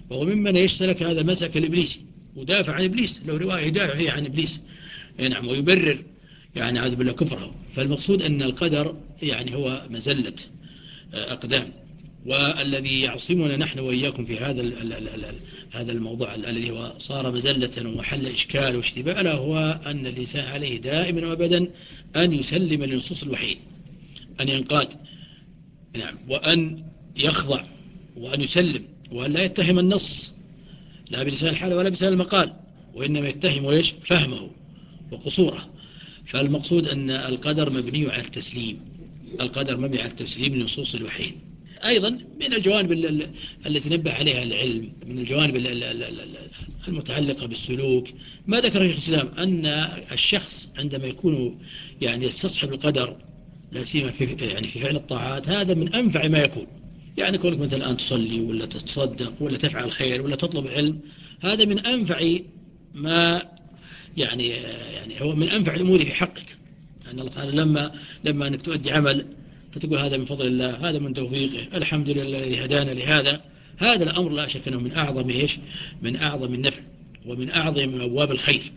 وهو ممن يسلك هذا المسلك الإبليسي ودافع عن إبليس، له رواية يدافع فيها عن إبليس نعم ويبرر يعني عذب الله كفره. فالمقصود أن القدر يعني هو مزلة أقدام، والذي يعصمنا نحن وإياكم في هذا هذا الموضوع الذي هو صار مزلة ومحل إشكال واشتباه له، هو أن الإنسان عليه دائما وأبدا أن يسلم لنصوص الوحي، أن ينقاد نعم وأن يخضع وأن يسلم، وأن لا يتهم النص لا بلسان الحال ولا بلسان المقال، وإنما يتهم ويش فهمه وقصوره. فالمقصود أن القدر مبني على التسليم، القدر مبني على التسليم لنصوص الوحي. أيضا من الجوانب التي نبه عليها العلم، من الجوانب المتعلقة بالسلوك، ما ذكر شيخ الإسلام أن الشخص عندما يكون يعني يستصحب القدر لا سيما في يعني في فعل الطاعات، هذا من أنفع ما يكون. يعني كونك مثلا الآن تصلي ولا تتصدق ولا تفعل خير ولا تطلب علم، هذا من أنفع ما يعني يعني هو من أنفع الأمور في حقك. أن الله تعالى لما لما أنك تؤدي عمل فتقول هذا من فضل الله، هذا من توفيقه، الحمد لله الذي هدانا لهذا، هذا الأمر لا شك أنه من أعظم إيش من أعظم النفع ومن أعظم أبواب الخير.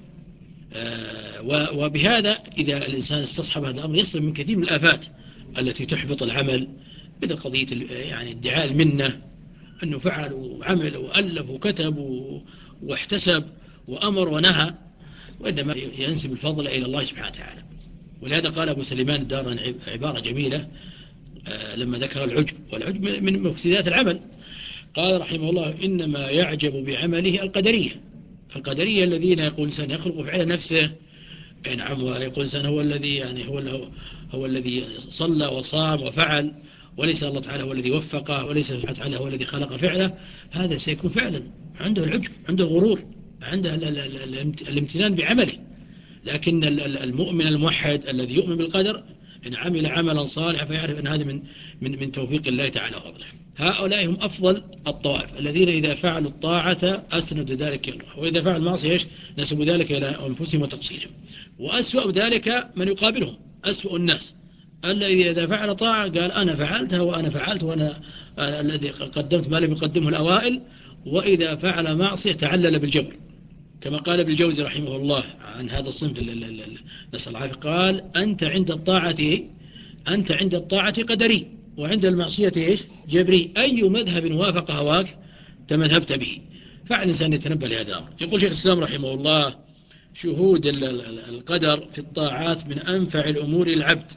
آه وبهذا إذا الإنسان استصحب هذا الأمر يسلم من كثير من الآفات التي تحبط العمل، مثل قضية يعني ادعاء المنة، أنه فعل وعمل وألف وكتب واحتسب وأمر ونهى، وإنما ينسب الفضل إلى الله سبحانه وتعالى. ولهذا قال أبو سليمان الداراني عبارة جميلة لما ذكر العجب، والعجب من مفسدات العمل، قال رحمه الله: إنما يعجب بعمله القدرية. القدرية الذين يقول الإنسان يخلق فعل نفسه، نعم، ويقول الإنسان هو الذي يعني هو هو, هو الذي صلى وصام وفعل، وليس الله تعالى هو الذي وفقه، وليس سبحانه وتعالى هو الذي خلق فعله. هذا سيكون فعلا عنده العجب، عنده الغرور، عنده الامتنان بعمله. لكن المؤمن الموحد الذي يؤمن بالقدر إن عمل عملا صالحا فيعرف أن هذا من من من توفيق الله تعالى وفضله. هؤلاء هم أفضل الطوائف، الذين إذا فعلوا الطاعة أسندوا ذلك إلى الله، وإذا فعلوا المعصية نسبوا ذلك إلى أنفسهم وتقصيرهم. وأسوأ ذلك من يقابلهم، أسوأ الناس الذي إذا فعل طاعة قال أنا فعلتها وأنا فعلت وأنا الذي قدمت ما لم يقدمه الأوائل، وإذا فعل معصية تعلل بالجبر، كما قال ابن الجوزي رحمه الله عن هذا الصنف نسأل العافية، قال: أنت عند الطاعة أنت عند الطاعة قدري، وعند المعصية إيش؟ جبري، أي مذهب وافق هواك تمذهبت به. فعل الإنسان يتنبه لهذا الأمر. يقول شيخ الإسلام رحمه الله: شهود القدر في الطاعات من أنفع الأمور للعبد،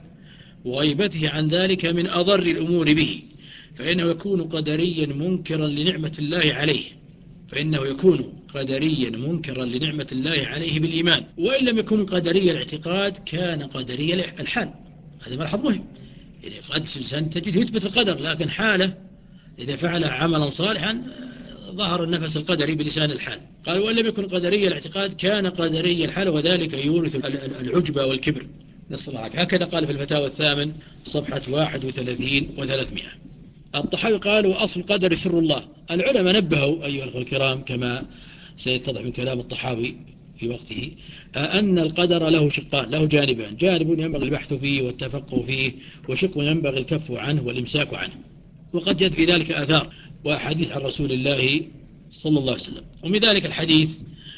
وغيبته عن ذلك من أضر الأمور به، فإنه يكون قدريا منكرا لنعمة الله عليه فإنه يكون قدريا منكرا لنعمة الله عليه بالإيمان، وإن لم يكن قدري الاعتقاد كان قدري الحال. هذا ملحظ مهم، يعني قد الإنسان تجد يثبت القدر، لكن حاله إذا فعل عملا صالحا ظهر النفس القدري بلسان الحال. قال: وإن لم يكن قدري الاعتقاد كان قدري الحال، وذلك يورث العجب والكبر. نسأل الله العافية. هكذا قال في الفتاوى الثامن صفحة واحد وثلاثين وثلاثمائة. الطحاوي قال: وأصل القدر سر الله. العلماء نبهوا أيها الأخوة الكرام كما سيتضح من كلام الطحاوي في وقته أن القدر له شقان، له جانبان: جانب ينبغي البحث فيه والتفقه فيه، وشق ينبغي الكف عنه والإمساك عنه. وقد جاءت في ذلك آثار وأحاديث عن رسول الله صلى الله عليه وسلم. ومن ذلك الحديث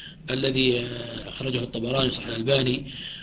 الذي أخرجه الطبراني صحيح الألباني،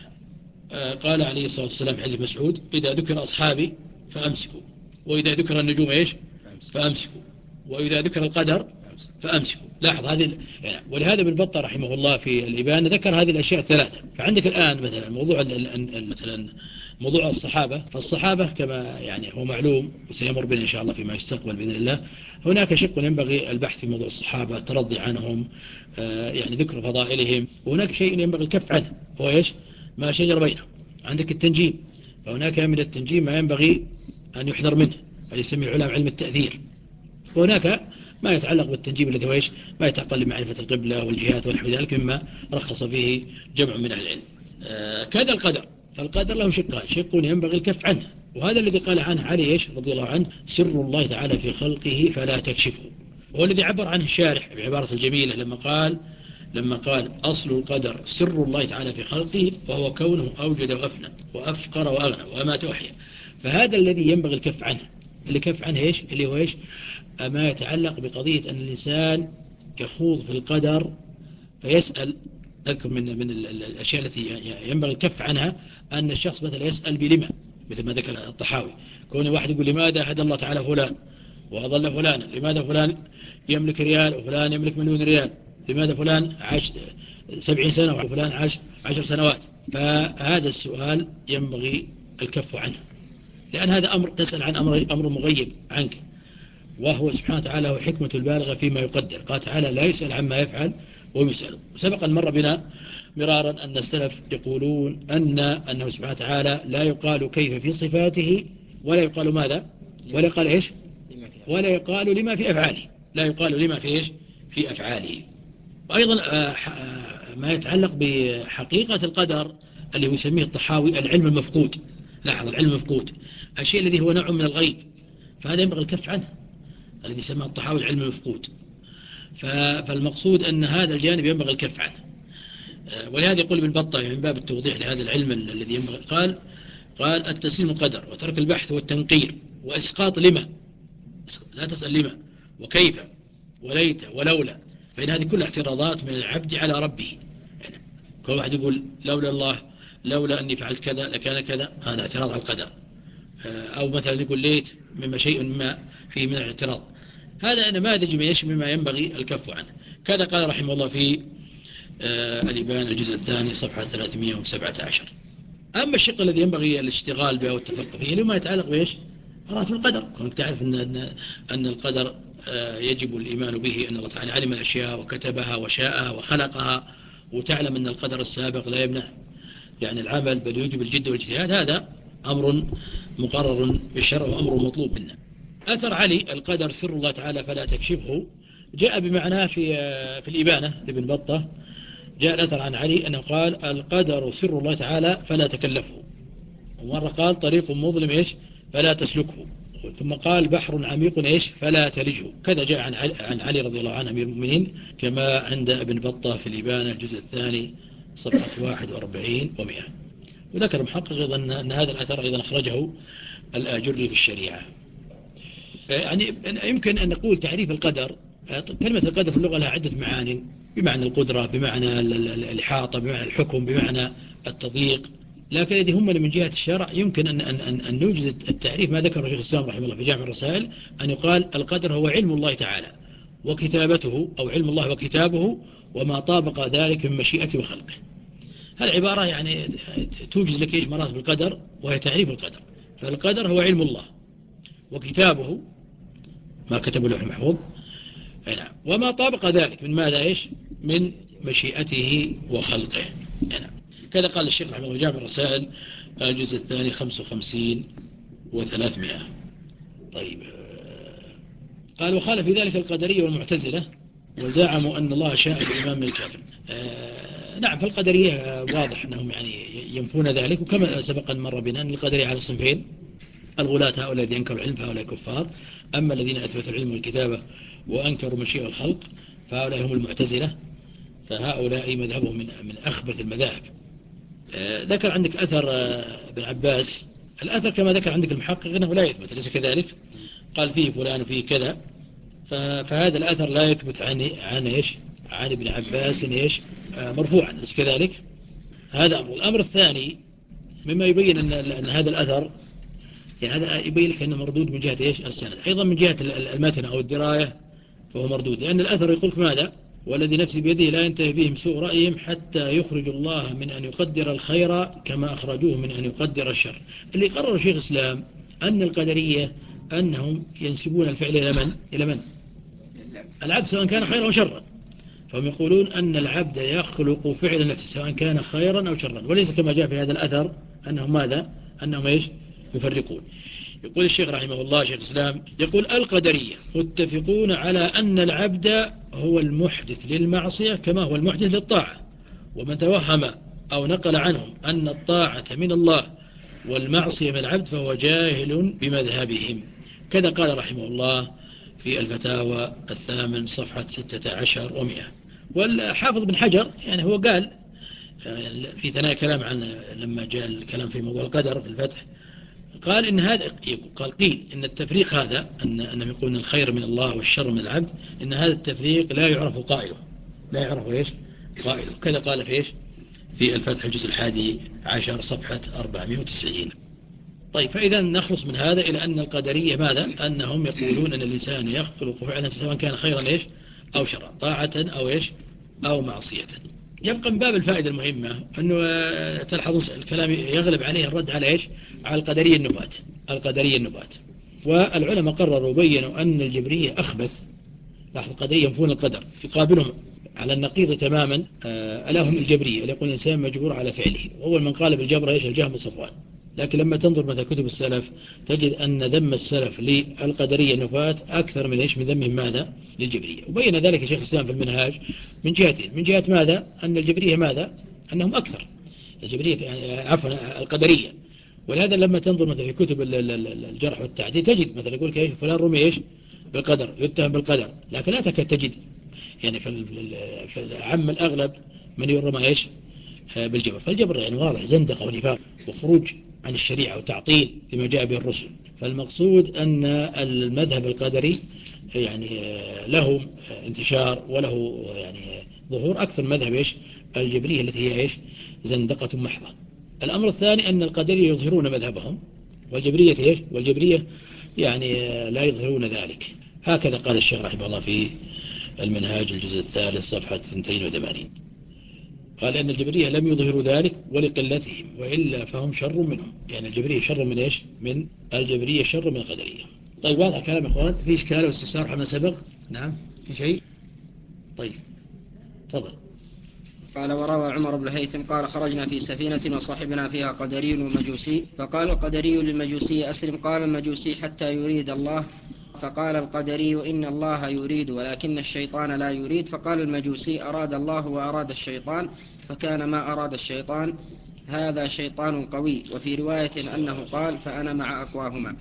قال عليه الصلاة والسلام حديث مسعود: إذا ذكر أصحابي فأمسكوا، وإذا ذكر النجوم إيش فأمسكوا، وإذا ذكر القدر فأمسكوا. لاحظ هذه يعني. ولهذا ابن بطة رحمه الله في الإبانة ذكر هذه الأشياء الثلاثة. فعندك الآن مثلا موضوع مثلا موضوع الصحابة، فالصحابة كما يعني هو معلوم وسيمر بنا إن شاء الله فيما يستقبل بإذن الله، هناك شق ينبغي البحث في موضوع الصحابة، الترضي عنهم، يعني ذكر فضائلهم. وهناك شيء ينبغي الكف عنه، هو إيش؟ ما شجر بينهم. عندك التنجيم، فهناك من التنجيم ما ينبغي أن يحذر منه، هذا يسميه العلماء علم التأثير. وهناك ما يتعلق بالتنجيم الذي هو إيش؟ ما يتعلق بمعرفة القبلة والجهات ونحو ذلك مما رخص فيه جمع من أهل العلم. آه كذا القدر، فالقدر له شقان: شق ينبغي الكف عنه، وهذا الذي قال عنه علي إيش رضي الله عنه: سر الله تعالى في خلقه فلا تكشفه. وهو الذي عبر عنه الشارح بعبارة الجميلة لما قال لما قال: أصل القدر سر الله تعالى في خلقه، وهو كونه أوجد وأفنى وأفقر وأغنى وأمات وأحيا. فهذا الذي ينبغي الكف عنه. اللي كف عنه إيش؟ اللي هو إيش؟ ما يتعلق بقضية أن الإنسان يخوض في القدر فيسأل، نذكر من من الأشياء التي ينبغي الكف عنها أن الشخص مثلا يسأل بلما، مثل ما ذكر الطحاوي، كون واحد يقول لماذا هدى الله تعالى فلان وأضل فلانا، لماذا فلان يملك ريال وفلان يملك مليون ريال، لماذا فلان عاش سبعين سنة وفلان عاش عشر سنوات. فهذا السؤال ينبغي الكف عنه، لأن هذا أمر تسأل عن أمر, أمر مغيب عنك، وهو سبحانه وتعالى هو حكمة البالغة فيما يقدر. قال تعالى لا يسأل عما يفعل وهم يسألون. وسبق المرة بنا مرارا أن السلف يقولون أن أنه سبحانه وتعالى لا يقال كيف في صفاته، ولا يقال ماذا، ولا يقال إيش، ولا يقال لما في أفعاله، لا يقال لما في إيش، في أفعاله. وأيضا ما يتعلق بحقيقة القدر اللي يسميه الطحاوي العلم المفقود. لاحظ، العلم المفقود، الشيء الذي هو نوع من الغيب، فهذا ينبغي الكف عنه، الذي سماه الطحاوي العلم المفقود. فالمقصود أن هذا الجانب ينبغي الكف عنه. ولهذا يقول ابن بطة من باب التوضيح لهذا العلم الذي ينبغي، قال قال التسليم القدر وترك البحث والتنقير وإسقاط لما، لا تسأل لما وكيف وليت ولولا، فإن هذه كل اعتراضات من العبد على ربه. يعني كل واحد يقول لولا الله، لولا أني فعلت كذا لكان كذا، هذا اعتراض على القدر. أو مثلا يقول ليت مما شيء ما فيه من الاعتراض، هذا نماذج مما ينبغي الكف عنه. كذا قال رحمه الله في الإبانة الجزء الثاني صفحة ثلاثمائة وسبعة عشر. أما الشق الذي ينبغي الاشتغال به والتفقه فيه لما يتعلق بإيش، مراتب القدر. كونك تعرف أن أن القدر يجب الإيمان به، أن الله تعالى علم الأشياء وكتبها وشاءها وخلقها، وتعلم أن القدر السابق لا يمنع يعني العمل بل يوجب الجد والاجتهاد. هذا أمر مقرر بالشرع وأمر مطلوب منا. أثر علي القدر سر الله تعالى فلا تكشفه جاء بمعناه في في الإبانة لابن بطة. جاء الأثر عن علي أنه قال القدر سر الله تعالى فلا تكلفه، ومرة قال طريق مظلم إيش فلا تسلكه، ثم قال بحر عميق إيش فلا تلجه. كذا جاء عن علي, عن علي رضي الله عنه أمير المؤمنين كما عند ابن بطة في الإبانة الجزء الثاني صفحة واحد وأربعين ومئة. وذكر المحقق أيضا أن هذا الأثر أيضا أخرجه الآجري في الشريعة. يعني يمكن أن نقول تعريف القدر، كلمة القدر في اللغة لها عدة معاني، بمعنى القدرة، بمعنى الإحاطة، بمعنى الحكم، بمعنى التضييق. لكن الذي هم من جهة الشرع يمكن أن, أن, أن, أن نوجد التعريف ما ذكره شيخ الإسلام رحمه الله في جامع الرسائل، أن يقال القدر هو علم الله تعالى وكتابته، أو علم الله وكتابه وما طابق ذلك من مشيئته وخلقه. هالعبارة يعني توجد لك إيش مراتب القدر، وهي تعريف القدر. فالقدر هو علم الله وكتابه ما كتبه له المحفوظ، نعم، وما طابق ذلك من ماذا إيش من مشيئته وخلقه. نعم. كذا قال الشيخ رحمه الله جامع الرسائل الجزء الثاني خمسة وخمسين وثلاثمائة. طيب، قال وخالف في ذلك القدرية والمعتزلة وزعموا أن الله شاء الإمام من الكافر. نعم، فالقدرية واضح أنهم يعني ينفون ذلك، وكما سبق مرة بنا أن القدرية على الصنفين، الغلاة هؤلاء الذين أنكروا العلم فهؤلاء كفار، أما الذين أثبتوا العلم والكتابة وأنكروا مشيئة الخلق فهؤلاء هم المعتزلة، فهؤلاء مذهبهم من من أخبث المذاهب. ذكر عندك أثر ابن عباس، الأثر كما ذكر عندك المحقق أنه لا يثبت، ليس كذلك؟ قال فيه فلان وفيه كذا، فهذا الأثر لا يثبت عن عن إيش عن ابن عباس إيش مرفوعا، ليس كذلك؟ هذا أمر. الأمر الثاني مما يبين أن, أن هذا الأثر يعني هذا يبين لك أنه مردود من جهة إيش السند، أيضا من جهة المتن أو الدراية فهو مردود، لأن الأثر يقول ماذا؟ والذي نفسي بيده لا ينتهي بهم سوء رأيهم حتى يخرج الله من أن يقدر الخير كما أخرجوه من أن يقدر الشر. اللي قرر شيخ الإسلام أن القدرية أنهم ينسبون الفعل إلى من؟ إلى من؟ العبد سواء كان خيرا أو شرا، فهم يقولون أن العبد يخلق فعل نفسه سواء كان خيرا أو شرا، وليس كما جاء في هذا الأثر أنهم ماذا؟ أنهم إيش؟ يفرقون. يقول الشيخ رحمه الله شيخ الإسلام يقول القدرية متفقون على أن العبد هو المحدث للمعصية كما هو المحدث للطاعة، ومن توهم أو نقل عنهم أن الطاعة من الله والمعصية من العبد فهو جاهل بمذهبهم. كذا قال رحمه الله في الفتاوى الثامن صفحة ستة عشر ومئة. والحافظ بن حجر يعني هو قال في ثناء كلام عن لما جاء الكلام في موضوع القدر في الفتح، قال إن هذا قال قيل إن التفريق هذا أن أنهم يقولون الخير من الله والشر من العبد، إن هذا التفريق لا يعرف قائله، لا يعرف إيش قائله. كذا قال في إيش في الفتح الجزء الحادي عشر صفحة أربعمائة وتسعين. طيب، فإذا نخلص من هذا إلى أن القدرية ماذا؟ أنهم يقولون أن الإنسان يخلق فعلا سواء كان خيرا إيش أو شرا، طاعة أو إيش أو معصية. يبقى من باب الفائدة المهمة أنه تلحظون الكلام يغلب عليه الرد على إيش على القدرية النفاة، القدرية النفاة. والعلماء قرروا وبينوا أن الجبرية أخبث. لاحظ القدرية ينفون القدر، يقابلهم على النقيض تماما لهم الجبرية اللي يقول الإنسان مجبور على فعله. وأول من قال بالجبر إيش الجهم بن صفوان. لكن لما تنظر مثل كتب السلف تجد أن ذم السلف للقدرية النفاة أكثر من إيش من ذمهم ماذا للجبرية. وبين ذلك شيخ الإسلام في المنهاج من جهتين، من جهة ماذا أن الجبرية ماذا أنهم أكثر الجبرية يعني عفوا القدرية. ولهذا لما تنظر مثل في كتب الجرح والتعديل تجد مثلا يقول إيش فلان رمي إيش بالقدر، يتهم بالقدر، لكن لا تكاد تجد يعني في عم الأغلب من يرمى إيش بالجبر. فالجبر يعني واضح زندقة ونفاق وخروج عن الشريعة وتعطيل لما جاء به الرسل. فالمقصود أن المذهب القدري يعني له انتشار وله يعني ظهور أكثر مذهب إيش الجبرية التي هي إيش زندقة محضة. الأمر الثاني أن القدرية يظهرون مذهبهم والجبرية إيش والجبرية يعني لا يظهرون ذلك. هكذا قال الشيخ رحمه الله في المنهاج الجزء الثالث صفحة اثنين وثمانين. قال أن الجبرية لم يظهروا ذلك ولقلتهم وإلا فهم شر منهم. يعني الجبرية شر من إيش من الجبرية شر من القدرية. طيب واضح كلام إخوان؟ في إشكال واستفسار حما سبق؟ نعم في شيء؟ طيب تفضل. قال وروى عمر بن الهيثم قال خرجنا في سفينة وصاحبنا فيها قدري ومجوسي، فقال القدري للمجوسي أسلم، قال المجوسي حتى يريد الله، فقال القدري إن الله يريد ولكن الشيطان لا يريد، فقال المجوسي أراد الله وأراد الشيطان، فكان ما أراد الشيطان هذا شيطان قوي. وفي رواية أنه قال فأنا مع أقواهما.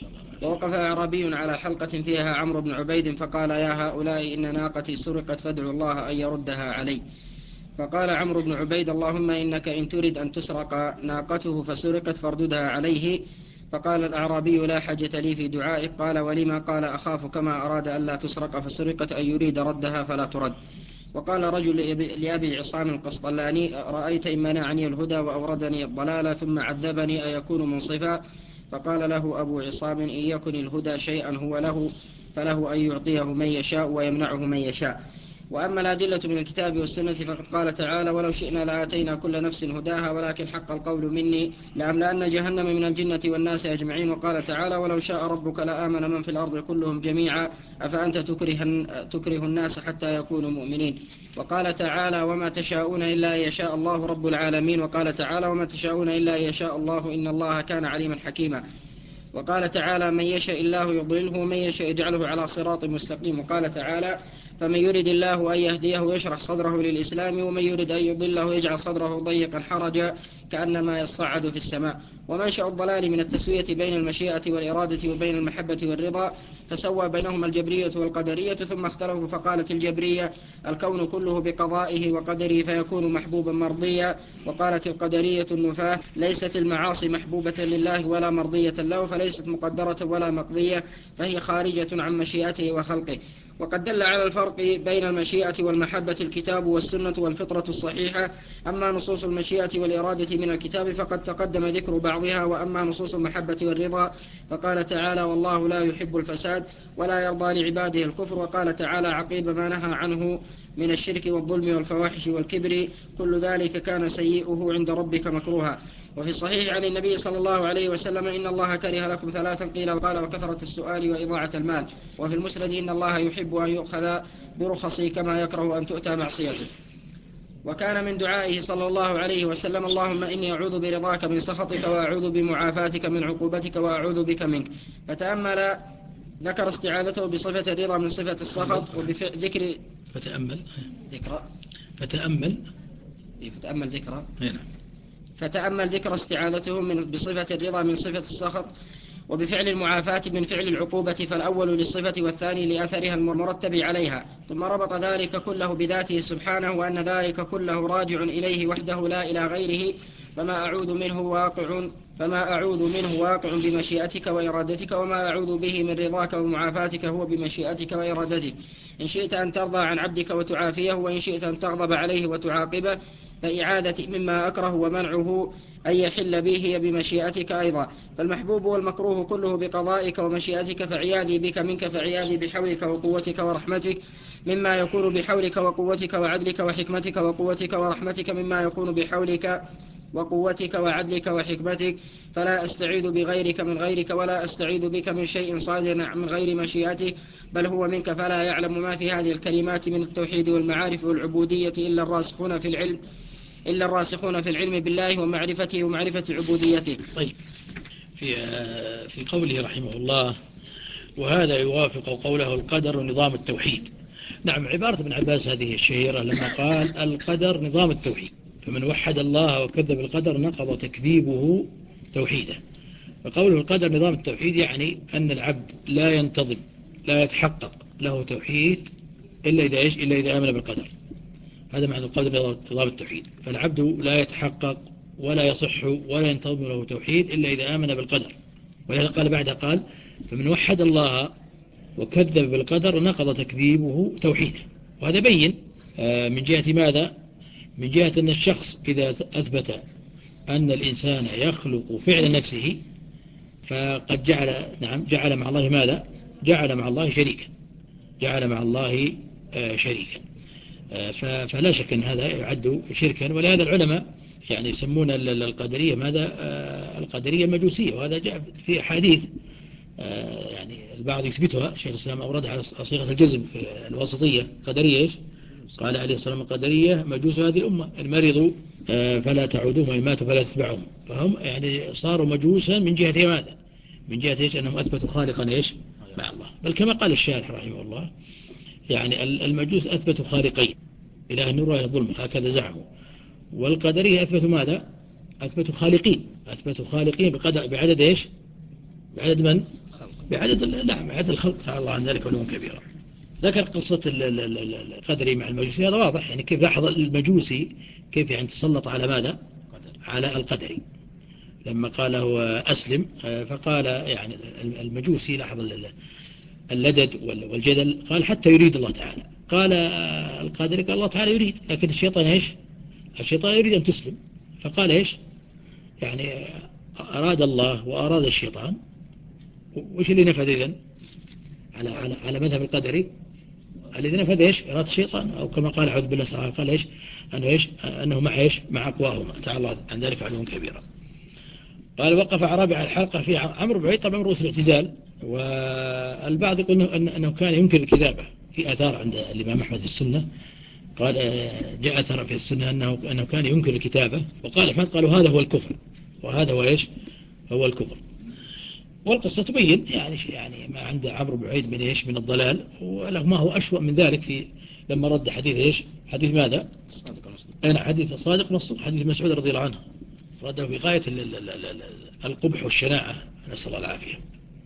ووقف أعرابي على حلقة فيها عمرو بن عبيد فقال يا هؤلاء إن ناقتي سرقت فادعوا الله أن يردها علي. فقال عمرو بن عبيد اللهم إنك إن تريد أن تسرق ناقته فسرقت فارددها عليه. فقال الأعرابي لا حاجة لي في دعائك. قال ولما؟ قال أخاف كما أراد ألا تسرق فسرقت أن يريد ردها فلا ترد. وقال رجل لأبي عصام القسطلاني رأيت إن منعني الهدى وأوردني الضلال ثم عذبني أيكون منصفا؟ فقال له أبو عصام إن يكن الهدى شيئا هو له فله أن يعطيه من يشاء ويمنعه من يشاء. وأما الأدلة من الكتاب والسنة فقد قال تعالى ولو شئنا لآتينا كل نفس هداها ولكن حق القول مني لأملأن جهنم من الجنة والناس أجمعين. وقال تعالى ولو شاء ربك لآمن من في الأرض كلهم جميعا أفأنت تكره, تكره الناس حتى يكونوا مؤمنين. وقال تعالى وما تشاءون إلا أن يشاء الله رب العالمين. وقال تعالى وما تشاءون إلا أن يشاء الله إن الله كان عليما حكيما. وقال تعالى من يشاء الله يضلله ومن يشاء يجعله على صراط مستقيم. وقال تعالى فمن يرد الله أن يهديه يشرح صدره للإسلام ومن يرد أن يضله يجعل صدره ضيقا حرجا كأنما يصعد في السماء. ومنشأ الضلال من التسوية بين المشيئة والإرادة وبين المحبة والرضا، فسوى بينهما الجبرية والقدرية ثم اختلفوا فقالت الجبرية الكون كله بقضائه وقدره فيكون محبوبا مرضيا. وقالت القدرية النفاة ليست المعاصي محبوبة لله ولا مرضية له فليست مقدرة ولا مقضية فهي خارجة عن مشيئته وخلقه. وقد دل على الفرق بين المشيئة والمحبة الكتاب والسنة والفطرة الصحيحة. أما نصوص المشيئة والإرادة من الكتاب فقد تقدم ذكر بعضها، وأما نصوص المحبة والرضا فقال تعالى والله لا يحب الفساد ولا يرضى لعباده الكفر. وقال تعالى عقيب ما نهى عنه من الشرك والظلم والفواحش والكبر كل ذلك كان سيئه عند ربك مكروها. وفي الصحيح عن النبي صلى الله عليه وسلم إن الله كره لكم ثلاثا قيل وقال وكثرة السؤال وإضاعة المال. وفي المسند إن الله يحب أن يؤخذ برخصه كما يكره أن تؤتى معصيته. وكان من دعائه صلى الله عليه وسلم اللهم إني أعوذ برضاك من سخطك وأعوذ بمعافاتك من عقوبتك وأعوذ بك منك. فتأمل ذكر استعاذته بصفة الرضا من صفة السخط وبذكر فتأمل ذكر فتأمل فتأمل ذكر هنا فتأمل ذكر استعاذته من بصفة الرضا من صفة السخط وبفعل المعافاة من فعل العقوبة، فالأول للصفة والثاني لأثرها المرتب عليها. ثم ربط ذلك كله بذاته سبحانه وأن ذلك كله راجع إليه وحده لا إلى غيره، فما أعوذ منه واقع فما أعوذ منه واقع بمشيئتك وإرادتك، وما أعوذ به من رضاك ومعافاتك هو بمشيئتك وإرادتك. إن شئت أن ترضى عن عبدك وتعافيه، وإن شئت أن تغضب عليه وتعاقبه، فإعادتي مما أكره ومنعه أن يحل به هي بمشيئتك أيضا. فالمحبوب والمكروه كله بقضائك ومشيئتك، فعياذي بك منك، فعياذي بحولك وقوتك ورحمتك مما يكون بحولك وقوتك وعدلك وحكمتك وقوتك ورحمتك مما يكون بحولك وقوتك وعدلك وحكمتك. فلا أستعيذ بغيرك من غيرك، ولا أستعيذ بك من شيء صادر من غير مشيئتك، بل هو منك. فلا يعلم ما في هذه الكلمات من التوحيد والمعارف والعبودية إلا الراسخون في العلم إلا الراسخون في العلم بالله ومعرفته ومعرفة عبوديته. طيب، في في قوله رحمه الله: وهذا يوافق قوله القدر نظام التوحيد. نعم، عبارة ابن عباس هذه الشهيرة لما قال القدر نظام التوحيد، فمن وحد الله وكذب القدر نقض تكذيبه توحيده. فقوله القدر نظام التوحيد يعني أن العبد لا ينتظم، لا يتحقق له توحيد إلا إذا إيش إلا إذا آمن بالقدر. هذا معنى القدر نظام التوحيد. فالعبد لا يتحقق ولا يصح ولا ينتظم له توحيد إلا إذا آمن بالقدر. ولهذا قال بعدها قال: فمن وحد الله وكذب بالقدر نقض تكذيبه توحيده. وهذا بين من جهة ماذا؟ من جهة أن الشخص إذا أثبت أن الإنسان يخلق فعل نفسه فقد جعل نعم جعل مع الله ماذا؟ جعل مع الله شريكا جعل مع الله شريكا فلا شك أن هذا يعد شركا. ولهذا العلماء يعني يسمون القدرية ماذا؟ القدرية المجوسية. وهذا جاء في أحاديث يعني البعض يثبتها. شيخ الإسلام أورد على صيغة الجزم في الوسطية. قدرية إيش؟ قال عليه الصلاة والسلام: قدرية مجوس هذه الأمة، إن مرضوا فلا تعودهم، وإن ماتوا فلا تتبعهم. فهم يعني صاروا مجوسا من جهة ماذا؟ من جهة إيش؟ أنهم أثبتوا خالقا إيش؟ مع الله. بل كما قال الشارح رحمه الله يعني المجوس أثبتوا خالقين، إله النور وإله الظلم، هكذا زعموا. والقدرية أثبتوا ماذا؟ أثبتوا خالقين أثبتوا خالقين بقدر بعدد إيش؟ بعدد من؟ بعدد نعم بعدد الخلق، تعالى الله عن ذلك علوا كبيرا. ذكر قصة القدري مع المجوسي، هذا واضح يعني كيف لاحظ المجوسي كيف يعني تسلط على ماذا؟ على القدري. لما قال هو أسلم فقال يعني المجوسي لاحظ اللدد والجدل، قال حتى يريد الله تعالى. قال القادري قال الله تعالى يريد، لكن الشيطان إيش؟ الشيطان يريد أن تسلم. فقال إيش؟ يعني أراد الله وأراد الشيطان، وإيش اللي نفذ إذن على على على مذهب القدري؟ الذي نفذ إيش؟ إرادة الشيطان، أو كما قال عوذ بالله سبحانه قال إيش؟ أنه إيش؟ أنه مع إيش؟ مع أقواهما، تعالى الله عن ذلك علوا كبيرا. قال: وقف أعرابي على الحلقة في عمرو بن عيد، طبعا رؤوس الاعتزال. والبعض يقول أنه كان ينكر الكتابة. في آثار عند الإمام أحمد في السنة، قال جاء أثر في السنة أنه أنه كان ينكر الكتابة. وقال أحمد قالوا هذا هو الكفر، وهذا هو إيش؟ هو الكفر. والقصة تبين يعني يعني ما عند عمرو بن عيد من إيش؟ من الضلال. وله ما هو أشوأ من ذلك في لما رد حديث إيش؟ حديث ماذا؟ الصادق المصدوق. أنا حديث الصادق المصدوق، حديث مسعود رضي الله عنه، رده بغاية القبح والشناعة، نسأل الله العافية.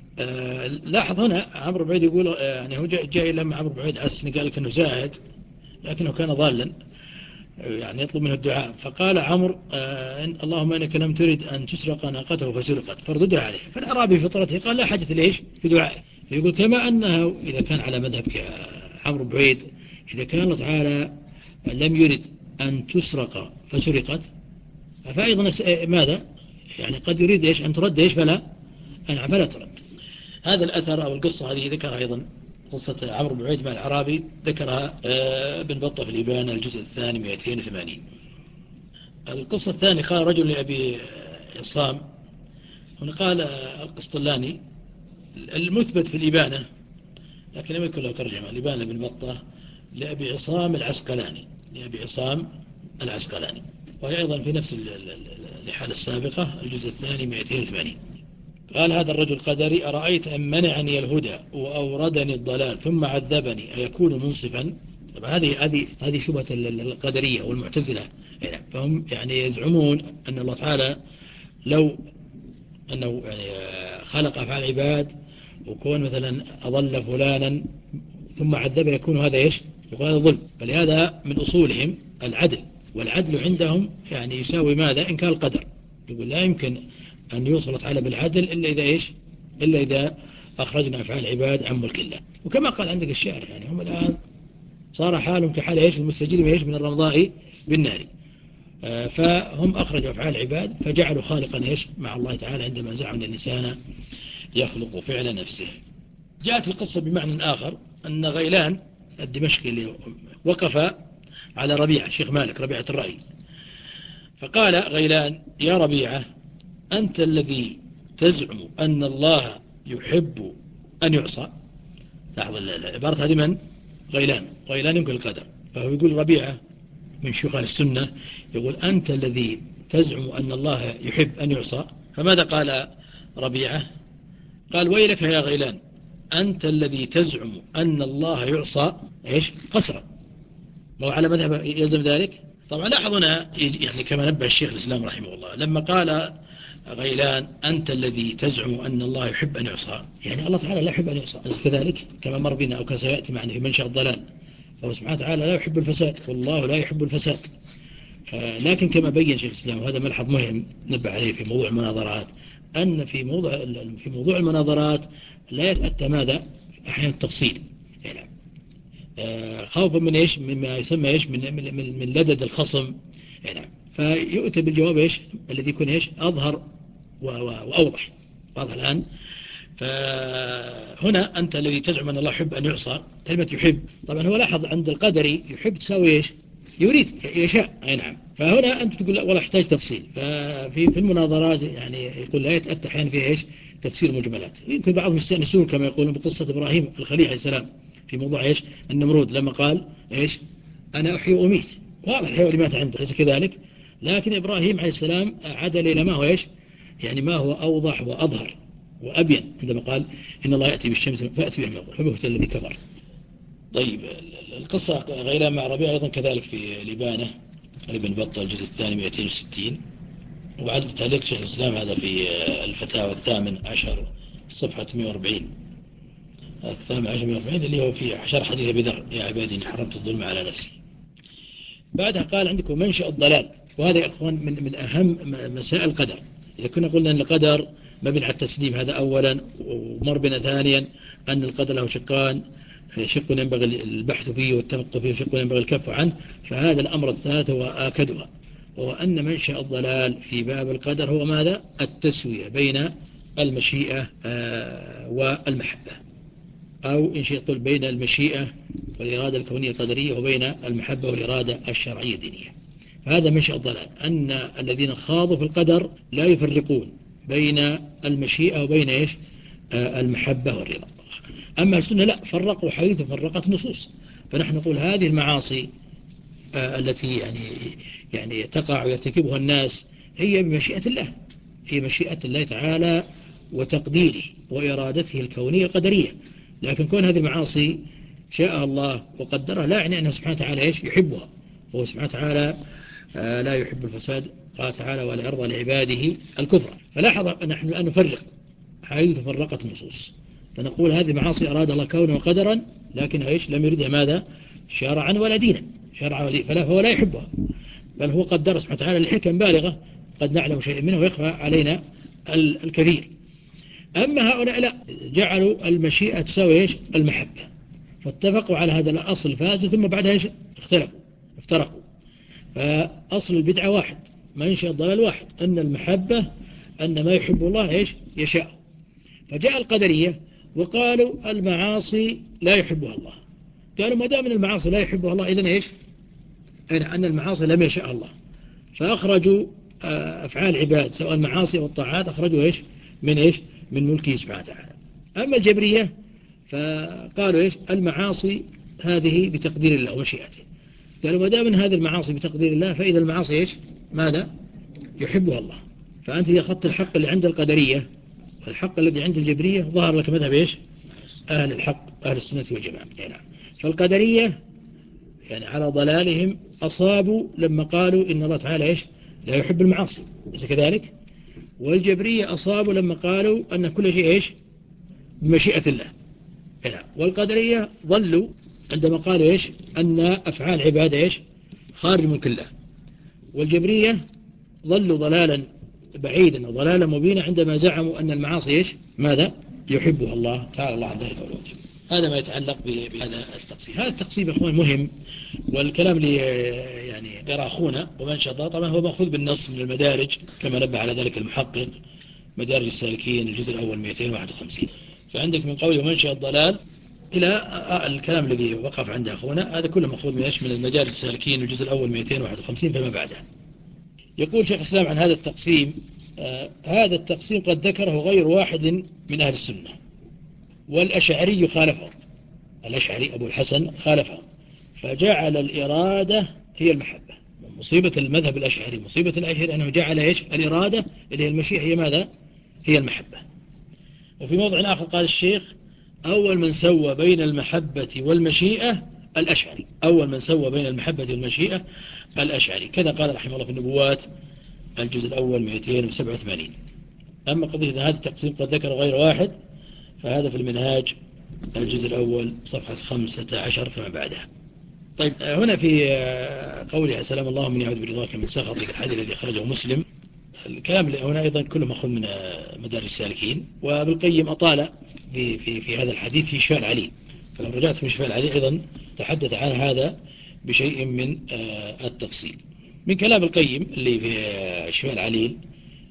آه لاحظ هنا عمرو بن عيد يقول آه يعني هو جاء لما عمرو بن عيد على السنة قال لك أنه زاهد لكنه كان ضالا، يعني يطلب منه الدعاء. فقال عمرو: آه إن اللهم إنك لم ترد أن تسرق ناقته فسرقت فارددها عليه. فالأعرابي في فطرته قال: لا حاجة ليش في دعائه. فيقول كما أنه إذا كان على مذهب عمرو بن عيد، إذا كان الله تعالى لم يرد أن تسرق فسرقت، فأيضا ماذا؟ يعني قد يريد إيش؟ أن ترد إيش؟ فلا أنع فلا ترد. هذا الأثر أو القصة هذه ذكرها أيضا قصة عمرو بن عيد مع الأعرابي، ذكرها ابن بطة في الإبانة الجزء الثاني مئتين وثمانين. القصة الثانية قال رجل لأبي عصام، هنا قال القسطلاني المثبت في الإبانة لكن لم يكن له ترجمة، الإبانة بن بطة لأبي عصام العسقلاني لأبي عصام العسقلاني وهي أيضا في نفس الحالة السابقة الجزء الثاني مئتين وثمانين. قال هذا الرجل قدري: أرأيت أن منعني الهدى وأوردني الضلال ثم عذبني أيكون منصفا؟ طبعا هذه هذه هذه شبهة القدرية والمعتزلة. فهم يعني يزعمون أن الله تعالى لو أنه يعني خلق أفعال عباد وكون مثلا أضل فلانا ثم عذبه يكون هذا إيش؟ يقول هذا ظلم. فلهذا من أصولهم العدل، والعدل عندهم يعني يساوي ماذا؟ إنكار القدر. يقول لا يمكن أن يوصف الله تعالى بالعدل إلا إذا إيش إلا إذا أخرجنا أفعال العباد عن ملك الله. وكما قال عندك الشاعر يعني هم الآن صار حالهم كحال إيش المستجير إيش من الرمضاء بالنار. آه فهم أخرجوا أفعال العباد فجعلوا خالقا إيش مع الله تعالى عندما زعم أن الإنسان يخلق فعل نفسه. جاءت القصة بمعنى آخر أن غيلان الدمشقي اللي وقف على ربيعة شيخ مالك ربيعة الرأي، فقال غيلان: يا ربيعة، أنت الذي تزعم أن الله يحب أن يعصى. لاحظ العبارة هذه من؟ غيلان. غيلان ينقل القدر، فهو يقول ربيعة من شيوخ السنة يقول: أنت الذي تزعم أن الله يحب أن يعصى. فماذا قال ربيعة؟ قال: ويلك يا غيلان، أنت الذي تزعم أن الله يعصى إيش قصرا. ما هو على مذهب يلزم ذلك؟ طبعا لاحظ هنا يعني كما نبه الشيخ الإسلام رحمه الله لما قال غيلان: أنت الذي تزعم أن الله يحب أن يعصى، يعني الله تعالى لا يحب أن يعصى، بس كذلك كما مر بنا أو كان سيأتي معنا في منشأ الضلال، فهو سبحانه وتعالى لا يحب الفساد، والله لا يحب الفساد. لكن كما بين شيخ الإسلام، وهذا ملحظ مهم نبه عليه في موضوع المناظرات، أن في موضوع في موضوع المناظرات لا يتأتى ماذا؟ أحيانا التفصيل، يعني خوفا من إيش؟ مما يسمى إيش؟ من من من لدد الخصم، يعني فيؤتى بالجواب إيش؟ الذي يكون إيش؟ أظهر وأوضح. واضح الآن؟ فهنا أنت الذي تزعم أن الله يحب أن يعصى، كلمة يحب طبعا هو لاحظ عند القدري يحب تساوي إيش؟ يريد، يشاء، أي نعم. فهنا أنت تقول لا والله يحتاج تفصيل. ففي في المناظرات يعني يقول لا يتأتى أحيانا فيها إيش؟ تفسير مجملات. يمكن بعضهم يستأنسون كما يقولون بقصة إبراهيم الخليل عليه السلام في موضوع إيش؟ النمرود لما قال إيش؟ أنا أحيي وأميت، واضح الحيوان اللي مات عنده، ليس كذلك؟ لكن إبراهيم عليه السلام عدل إلى ما هو إيش؟ يعني ما هو أوضح وأظهر وأبين عندما قال: إن الله يأتي بالشمس فأتي بها من الغرب فبهت الذي كفر. طيب القصة غيلان مع ربيعة أيضا كذلك في لبانة ابن بطة الجزء الثاني مئتين وستين، وعد تعليق شيخ الإسلام هذا في الفتاوى الثامن عشر صفحة مئة وأربعين، الثامن عشر مئة وأربعين اللي هو في شرح حديث أبي ذر: يا عبادي إني حرمت الظلم على نفسي. بعدها قال عندكم منشأ الضلال، وهذا يا أخوان من من أهم مسائل القدر. إذا كنا قلنا أن القدر مبني على التسليم، هذا أولا، ومر بنا ثانيا أن القدر له شقان: شق ينبغي البحث فيه والتفقه فيه، وشق ينبغي الكف عنه. فهذا الأمر الثالث وآكدها، وهو أن منشأ الضلال في باب القدر هو ماذا؟ التسوية بين المشيئة والمحبة، أو إن شئت قل بين المشيئة والإرادة الكونية القدرية وبين المحبة والإرادة الشرعية الدينية. فهذا منشأ الضلال، أن الذين خاضوا في القدر لا يفرقون بين المشيئة وبين إيش؟ المحبة والرضا. أما السنة لا، فرقوا حيث فرقت نصوص. فنحن نقول هذه المعاصي التي يعني يعني تقع ويرتكبها الناس هي بمشيئة الله، هي مشيئة الله تعالى وتقديره وإرادته الكونية القدرية. لكن كون هذه المعاصي شاءها الله وقدرها لا يعني أنه سبحانه وتعالى إيش؟ يحبها. وهو سبحانه وتعالى لا يحب الفساد، قال تعالى: ولا يرضى لعباده الكفر. فلاحظ نحن الآن نفرق حيث فرقت النصوص، فنقول هذه المعاصي أراد الله كونا وقدرا، لكن إيش؟ لم يردها ماذا؟ شرعا ولا دينا، شرعا فلا فهو لا يحبها، بل هو قدر سبحانه وتعالى لحكم بالغة قد نعلم شيئا منه ويخفى علينا الكثير. أما هؤلاء لا، جعلوا المشيئة تساوي إيش؟ المحبة، فاتفقوا على هذا الأصل الفاسد، ثم بعدها إيش؟ اختلفوا افترقوا. فأصل البدعة واحد، منشأ الضلال واحد، أن المحبة أن ما يحب الله إيش؟ يشاء. فجاء القدرية وقالوا المعاصي لا يحبها الله. قالوا ما دام من المعاصي لا يحبها الله إذن إيش؟ أن المعاصي لم يشاء الله، فأخرجوا أفعال العباد سواء المعاصي والطاعات أخرجوا إيش؟ من إيش؟ من ملكه سبحانه وتعالى. أما الجبرية فقالوا إيش؟ المعاصي هذه بتقدير الله ومشيئته. قالوا ما دام من هذه المعاصي بتقدير الله فإذا المعاصي إيش؟ ماذا؟ يحبها الله. فأنت إذا أخذت الحق اللي عند القدرية والحق الذي عند الجبرية ظهر لك مذهب إيش؟ أهل الحق، أهل السنة والجماعة. يعني فالقدرية يعني على ضلالهم أصابوا لما قالوا إن الله تعالى إيش؟ لا يحب المعاصي، ليس كذلك؟ والجبرية أصابوا لما قالوا أن كل شيء إيش؟ بمشيئة الله. يعني والقدرية ضلوا عندما قالوا إيش؟ أن أفعال عبادة إيش؟ خارج ملك الله. والجبرية ضلوا ضلالا بعيدا وضلالا مبينا عندما زعموا أن المعاصي إيش؟ ماذا؟ يحبها الله تعالى الله عن ذلك أولوه. هذا ما يتعلق بهذا التقسيم. هذا التقسيم يا أخوان مهم، والكلام اللي يعني يرى أخونا ومن شاء الله طبعا هو مأخوذ بالنص من المدارج كما نبه على ذلك المحقق، مدارج السالكين الجزء الأول مئتين وواحد وخمسين. فعندك من قوله ومنشأ الضلال إلى الكلام الذي وقف عند أخونا، هذا كله مأخوذ من المدارج السالكين الجزء الأول مئتين وواحد وخمسين فما بعده. يقول شيخ الإسلام عن هذا التقسيم: آه هذا التقسيم قد ذكره غير واحد من أهل السنة، والأشعري خالفهم. الأشعري أبو الحسن خالفهم، فجعل الإرادة هي المحبة. مصيبة المذهب الأشعري، مصيبة الأشعري أنه جعل إيش؟ الإرادة اللي هي المشيئة هي ماذا؟ هي المحبة. وفي موضع آخر قال الشيخ: أول من سوى بين المحبة والمشيئة الأشعري. أول من سوى بين المحبة والمشيئة الأشعري. كذا قال رحمه الله في النبوات الجزء الأول مئتين وسبعة وثمانين. أما قضية أن هذا التقسيم قد ذكر غير واحد، فهذا في المنهاج الجزء الأول صفحة خمسة عشر فما بعدها. طيب هنا في قوله سلام الله من يعود برضاك من سخطك، الحديث الذي أخرجه مسلم. الكلام اللي هنا أيضا كله مأخوذ من مدارج السالكين، وبالقيم أطال في, في, في هذا الحديث في شفاء العليل. فلو رجعت في شفاء العليل أيضا تحدث عن هذا بشيء من التفصيل. من كلام القيم اللي في شفاء العليل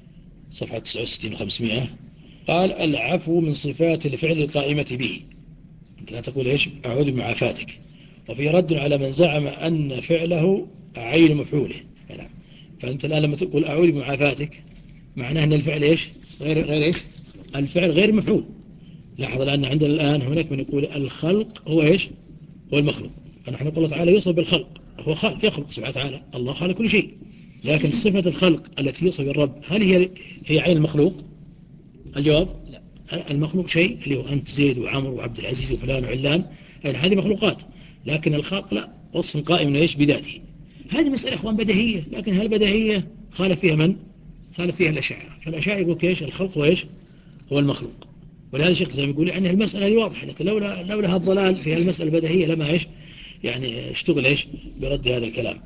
صفحة تسعة وستين وخمسمائة قال: العفو من صفات الفعل القائمة به. أنت لا تقول إيش؟ أعوذ بمعافاتك. وفي رد على من زعم أن فعله عين مفعوله. يعني فأنت الآن لما تقول أعوذ بمعافاتك معناه أن الفعل إيش؟ غير غير إيش؟ الفعل غير مفعول. لاحظ الآن عندنا الآن هناك من يقول الخلق هو إيش؟ هو المخلوق. فنحن نقول الله تعالى يوصف بالخلق، هو خالق يخلق سبحانه وتعالى، الله خالق كل شيء. لكن صفة الخلق التي يوصف الرب هل هي هي عين المخلوق؟ الجواب لا. المخلوق شيء اللي هو أنت زيد وعمر وعبد العزيز وفلان وعلان، يعني هذه مخلوقات. لكن الخلق لا، وصف قائم إيش؟ بذاته. هذه مسألة أخوان بديهية، لكن هالبديهية خالف فيها من؟ خالف فيها الأشاعرة. فالأشاعرة يقول كيش الخلق هو إيش؟ هو المخلوق. ولهذا الشيخ زي ما يقول يعني المسألة هي واضحة، لكن لولا لولا هالضلال في هالمسألة البديهية لما إيش؟ يعني اشتغل إيش؟ برد هذا الكلام.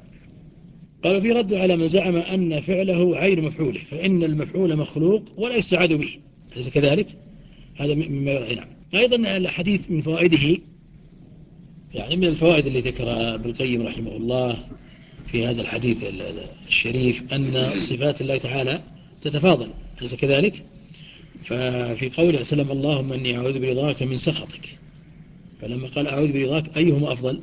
قالوا في رد على من زعم أن فعله عين مفعوله، فإن المفعول مخلوق ولا يستعاد به، أليس كذلك؟ هذا مما يرى. نعم. أيضا الحديث من فوائده، يعني من الفوائد اللي ذكرها ابن القيم رحمه الله في هذا الحديث الشريف أن صفات الله تعالى تتفاضل، أليس كذلك؟ ففي قوله سلم اللهم أني أعوذ برضاك من سخطك، فلما قال أعوذ برضاك أيهما أفضل؟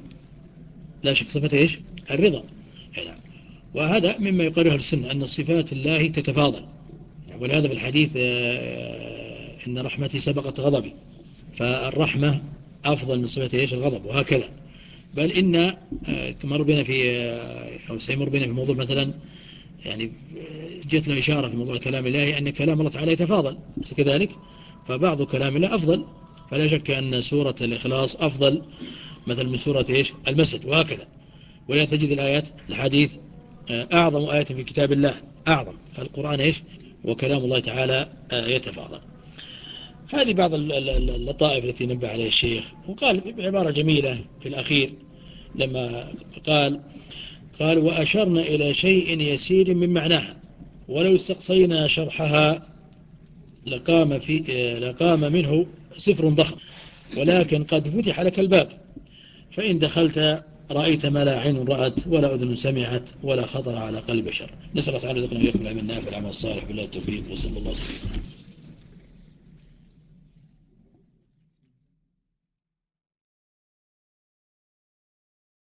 لا شك صفة إيش؟ الرضا. يعني وهذا مما يقرره السنة أن صفات الله تتفاضل. ولهذا في الحديث إن رحمتي سبقت غضبي، فالرحمة أفضل من صفة إيش؟ الغضب. وهكذا بل إن مر بنا في أو سيمر بنا في موضوع مثلا يعني جت له إشارة في موضوع كلام الله أن كلام الله تعالى يتفاضل، كذلك فبعض كلام الله أفضل. فلا شك أن سورة الإخلاص أفضل مثل من سورة إيش؟ المسد، وهكذا. ولا تجد الآيات الحديث أعظم آية في كتاب الله أعظم، فالقرآن إيش؟ وكلام الله تعالى يتفاضل. هذه بعض اللطائف التي نبه عليها الشيخ. وقال بعبارة جميلة في الأخير لما قال قال وأشرنا إلى شيء يسير من معناها، ولو استقصينا شرحها لقام, في لقام منه سفر ضخم، ولكن قد فتح لك الباب، فإن دخلت رأيت ما لا عين رأت ولا أذن سمعت ولا خطر على قلب بشر. نسأل الله تعالى أن يرزقنا وإياكم العلم النافع والعمل الصالح، بالله التوفيق، وصلى الله عليه وسلم.